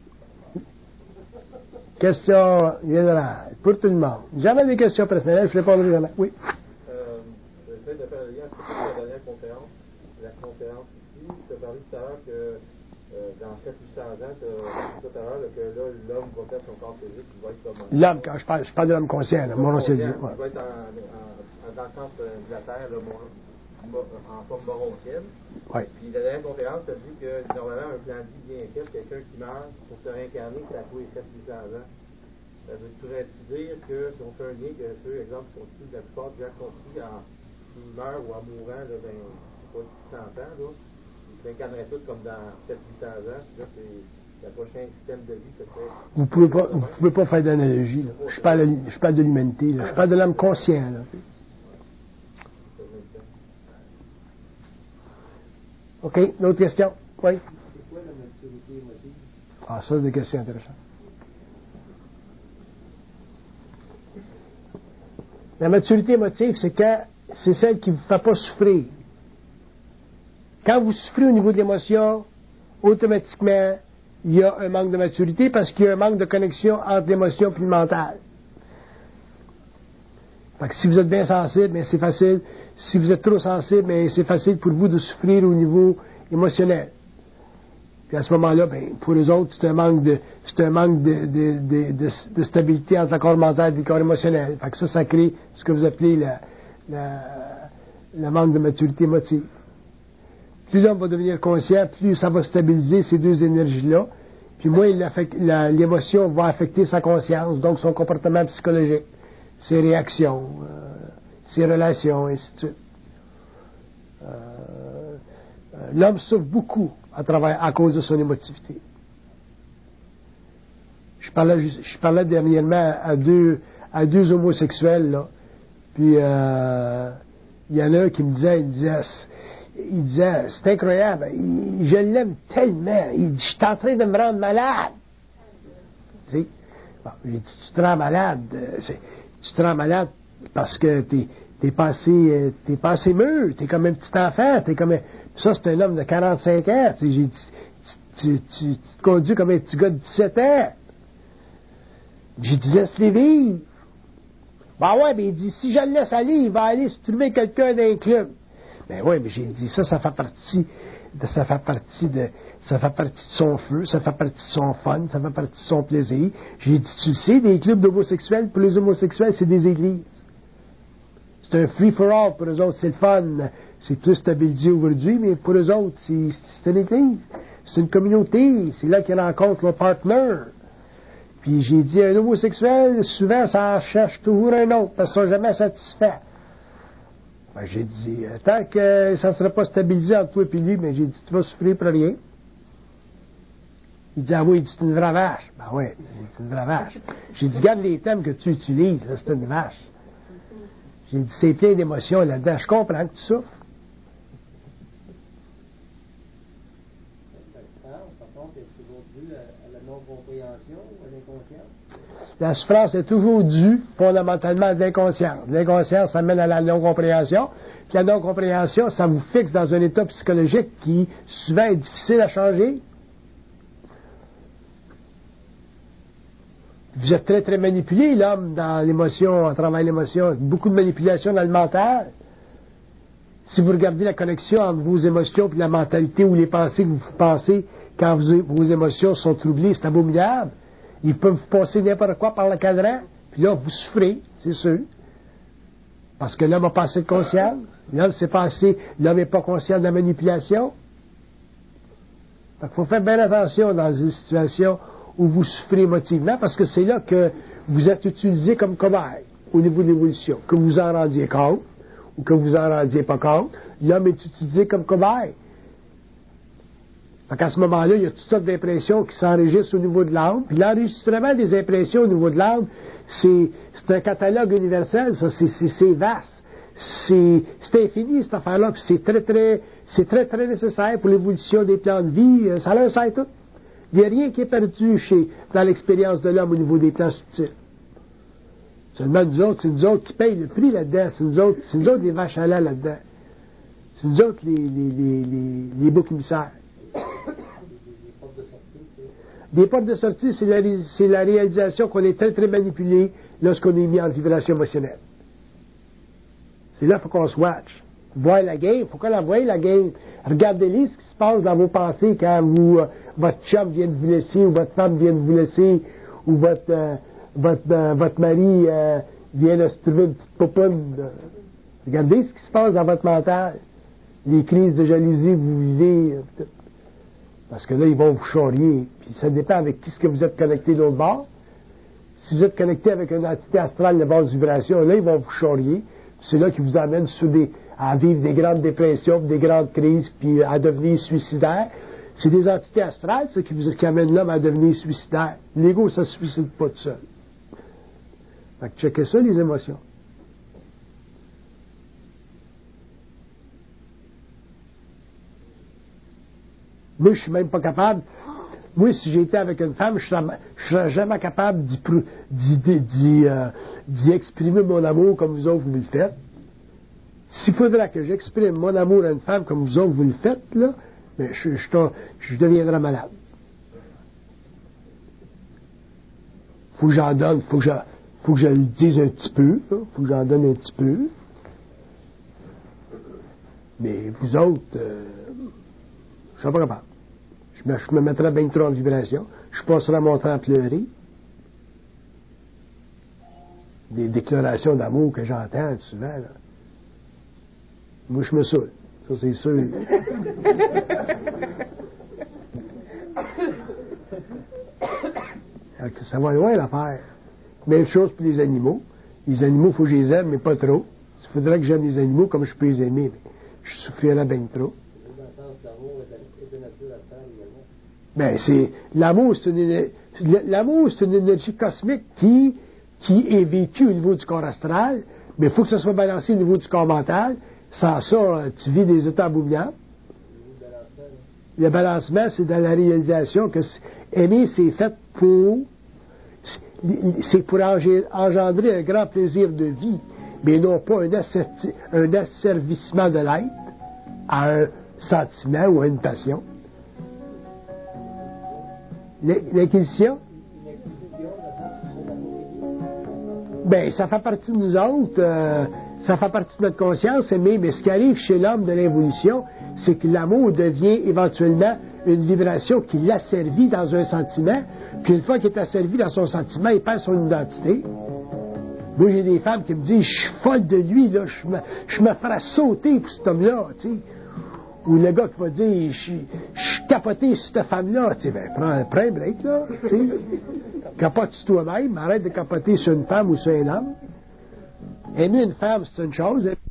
Question générale. Pour tout le monde. Jamais des questions personnelles. Je répondrai jamais. Oui.
Euh, J'essaie de faire le lien avec la dernière conférence. La conférence ici. Tu as parlé tout à l'heure que euh, dans sept huit cents ans, tu as dit tout à l'heure que là, l'homme va faire son corps physique. Il va être comme
l'homme, quand je parle, je parle de l'homme conscient. Là, mon ancien dit.
Il va être en, en, dans le centre de la Terre, là, mon, en forme morontienne.
Oui.
Puis la dernière conférence, tu as dit que normalement, un plan de vie bien fait, quelqu'un qui meurt pour se réincarner, c'est à tous les sept huit cents ans. Ça veut dire que si on fait un lien que ceux, exemple, qui continuent, la plupart des gens continuent en s'ils meurent ou en mourant, là, ben, je sais pas, cent ans, là, ils s'incarneraient tous comme dans sept huit cents ans, puis là, c'est le prochain système de vie, c'est ça.
Vous pouvez pas, vous pouvez pas faire d'analogie, là. Je parle, je parle de l'humanité, là. Je parle de l'homme conscient, là. OK, d'autres questions? Oui?
C'est quoi la maturité émotive?
Ah, ça, c'est des questions intéressantes. La maturité émotive, c'est quand, c'est celle qui ne vous fait pas souffrir. Quand vous souffrez au niveau de l'émotion, automatiquement, il y a un manque de maturité parce qu'il y a un manque de connexion entre l'émotion et le mental. Fait que si vous êtes bien sensible, bien c'est facile. Si vous êtes trop sensible, bien c'est facile pour vous de souffrir au niveau émotionnel. Puis à ce moment-là, bien, pour les autres, c'est un manque de, c'est un manque de, de, de, de, de stabilité entre le corps mental et le corps émotionnel. Fait que ça, ça crée ce que vous appelez la, la, le manque de maturité émotive. Plus l'homme va devenir conscient, plus ça va stabiliser ces deux énergies-là. Puis moins la, l'émotion va affecter sa conscience, donc son comportement psychologique, ses réactions, euh, ses relations, et ainsi de suite. Euh, euh, l'homme souffre beaucoup à travers, à cause de son émotivité. Je parlais, je parlais dernièrement à deux, à deux homosexuels, là. Puis, euh, il y en a un qui me disait, il disait, il disait, c'est incroyable, il, je l'aime tellement, il dit, je suis en train de me rendre malade. Tu sais? Bon, j'ai dit, tu te rends malade, c'est, tu te rends malade parce que t'es, t'es pas assez, t'es pas assez mûr, t'es comme un petit enfant, t'es comme un, ça c'est un homme de quarante-cinq ans, tu sais, j'ai dit, tu, tu, tu, tu te conduis comme un petit gars de dix-sept ans. J'ai dit, laisse-les vivre. Ben ouais, mais il dit, si je le laisse aller, il va aller se trouver quelqu'un d'un club. Ben ouais, mais j'ai dit, ça, ça fait partie de, ça fait partie de, ça fait partie de son feu, ça fait partie de son fun, ça fait partie de son plaisir. J'ai dit, tu le sais, des clubs d'homosexuels, pour les homosexuels, c'est des églises. C'est un free-for-all pour eux autres, c'est le fun. C'est plus stabilisé aujourd'hui, mais pour eux autres, c'est, c'est une église. C'est une communauté. C'est là qu'ils rencontrent leur partenaire. Puis j'ai dit, un homosexuel, souvent, ça en cherche toujours un autre, parce qu'ils ne sont jamais satisfaits. Ben, j'ai dit, tant que ça ne sera pas stabilisé entre toi et lui, mais j'ai dit, tu vas souffrir pour rien. Il dit, ah oui, c'est une vraie vache. Ben oui, c'est une vraie vache. J'ai dit, garde les thèmes que tu utilises, là, c'est une vache. J'ai dit, c'est plein d'émotions là-dedans. Je comprends que tu souffres.
Par contre, c'est toujours dû à la non-compréhension
la souffrance est toujours due fondamentalement à de l'inconscience. L'inconscience, ça mène à la non-compréhension. Puis la non-compréhension, ça vous fixe dans un état psychologique qui, souvent, est difficile à changer. Vous êtes très, très manipulé, l'homme, dans l'émotion, à travers l'émotion. Beaucoup de manipulation dans le mental. Si vous regardez la connexion entre vos émotions et la mentalité ou les pensées que vous pensez quand vous, vos émotions sont troublées, c'est abominable. Ils peuvent vous passer n'importe quoi par le cadran, puis là, vous souffrez, c'est sûr. Parce que l'homme a pas assez de conscience. L'homme s'est passé, l'homme n'est pas conscient de la manipulation. Il faut faire bien attention dans une situation où vous souffrez émotivement, parce que c'est là que vous êtes utilisé comme cobaye au niveau de l'évolution. Que vous en rendiez compte, ou que vous en rendiez pas compte, l'homme est utilisé comme cobaye. Fait qu'à ce moment-là, il y a toutes sortes d'impressions qui s'enregistrent au niveau de l'âme. Puis l'enregistrement des impressions au niveau de l'âme, c'est, c'est un catalogue universel, ça, c'est, c'est, c'est vaste. C'est, c'est infini, cette affaire-là, puis c'est très, très, c'est très, très nécessaire pour l'évolution des plans de vie. Ça leur sert tout. Il n'y a rien qui est perdu chez, dans l'expérience de l'homme au niveau des plans subtils. Seulement, nous autres, c'est nous autres qui payent le prix là-dedans. C'est nous autres, c'est nous autres les vaches à lait là-dedans. C'est nous autres les, les, les, les, les boucs émissaires. Des portes de sortie, c'est la, c'est la réalisation qu'on est très, très manipulé lorsqu'on est mis en vibration émotionnelle. C'est là qu'il faut qu'on se watch. Voir la game, il faut qu'on la voie, la game. Regardez-les ce qui se passe dans vos pensées quand vous, euh, votre chum vient de vous laisser, ou votre femme vient de vous laisser, ou votre, euh, votre, euh, votre mari euh, vient de se trouver une petite popoune. Euh. Regardez ce qui se passe dans votre mental. Les crises de jalousie que vous vivez. Euh, Parce que là, ils vont vous charrier. Puis ça dépend avec qui est-ce que vous êtes connecté de l'autre bord. Si vous êtes connecté avec une entité astrale de basse vibration, là, ils vont vous charrier. C'est là qui vous amène sur des, à vivre des grandes dépressions, des grandes crises, puis à devenir suicidaire. C'est des entités astrales, ça, qui, vous, qui amènent l'homme à devenir suicidaire. L'ego, ça ne se suicide pas tout seul. Fait que checkez ça, les émotions. Moi, je suis même pas capable. Moi, si j'étais avec une femme, je ne serais jamais capable d'y, d'y, d'y, euh, d'y exprimer mon amour comme vous autres vous le faites. S'il faudrait que j'exprime mon amour à une femme comme vous autres vous le faites, là, ben, je, je, je deviendrais malade. Faut que j'en donne, faut que je, faut que je le dise un petit peu, là, faut que j'en donne un petit peu. Mais vous autres, euh, je ne serais pas capable. Je me, je me mettrais bien trop en vibration. Je passerais mon temps à pleurer. Des déclarations d'amour que j'entends souvent, là. Moi, je me saoule. Ça, c'est sûr. Ça va loin, l'affaire. Même chose pour les animaux. Les animaux, il faut que je les aime, mais pas trop. Il faudrait que j'aime les animaux comme je peux les aimer, mais je souffrirais bien trop. Ben, c'est, l'amour, c'est une, l'amour, c'est une énergie cosmique qui, qui est vécue au niveau du corps astral, mais il faut que ça soit balancé au niveau du corps mental. Sans ça, tu vis des états abominables. Le balancement, c'est dans la réalisation que aimer, c'est fait pour, c'est pour engendrer un grand plaisir de vie, mais non pas un, asserti, un asservissement de l'être à un sentiment ou à une passion. L'inquisition? Ben, ça fait partie de nous autres, euh, ça fait partie de notre conscience, mais, mais ce qui arrive chez l'homme de l'évolution, c'est que l'amour devient éventuellement une vibration qui l'asservit dans un sentiment, puis une fois qu'il est asservi dans son sentiment, il perd son identité. Moi, j'ai des femmes qui me disent, je suis folle de lui, là, je me, je me ferais sauter pour cet homme-là, tu sais. Ou le gars qui va dire, je suis capoté sur cette femme-là. Tu sais, ben, prends, prends un break, là. Tu sais. Capote sur toi-même, arrête de capoter sur une femme ou sur un homme. Aimer une femme, c'est une chose.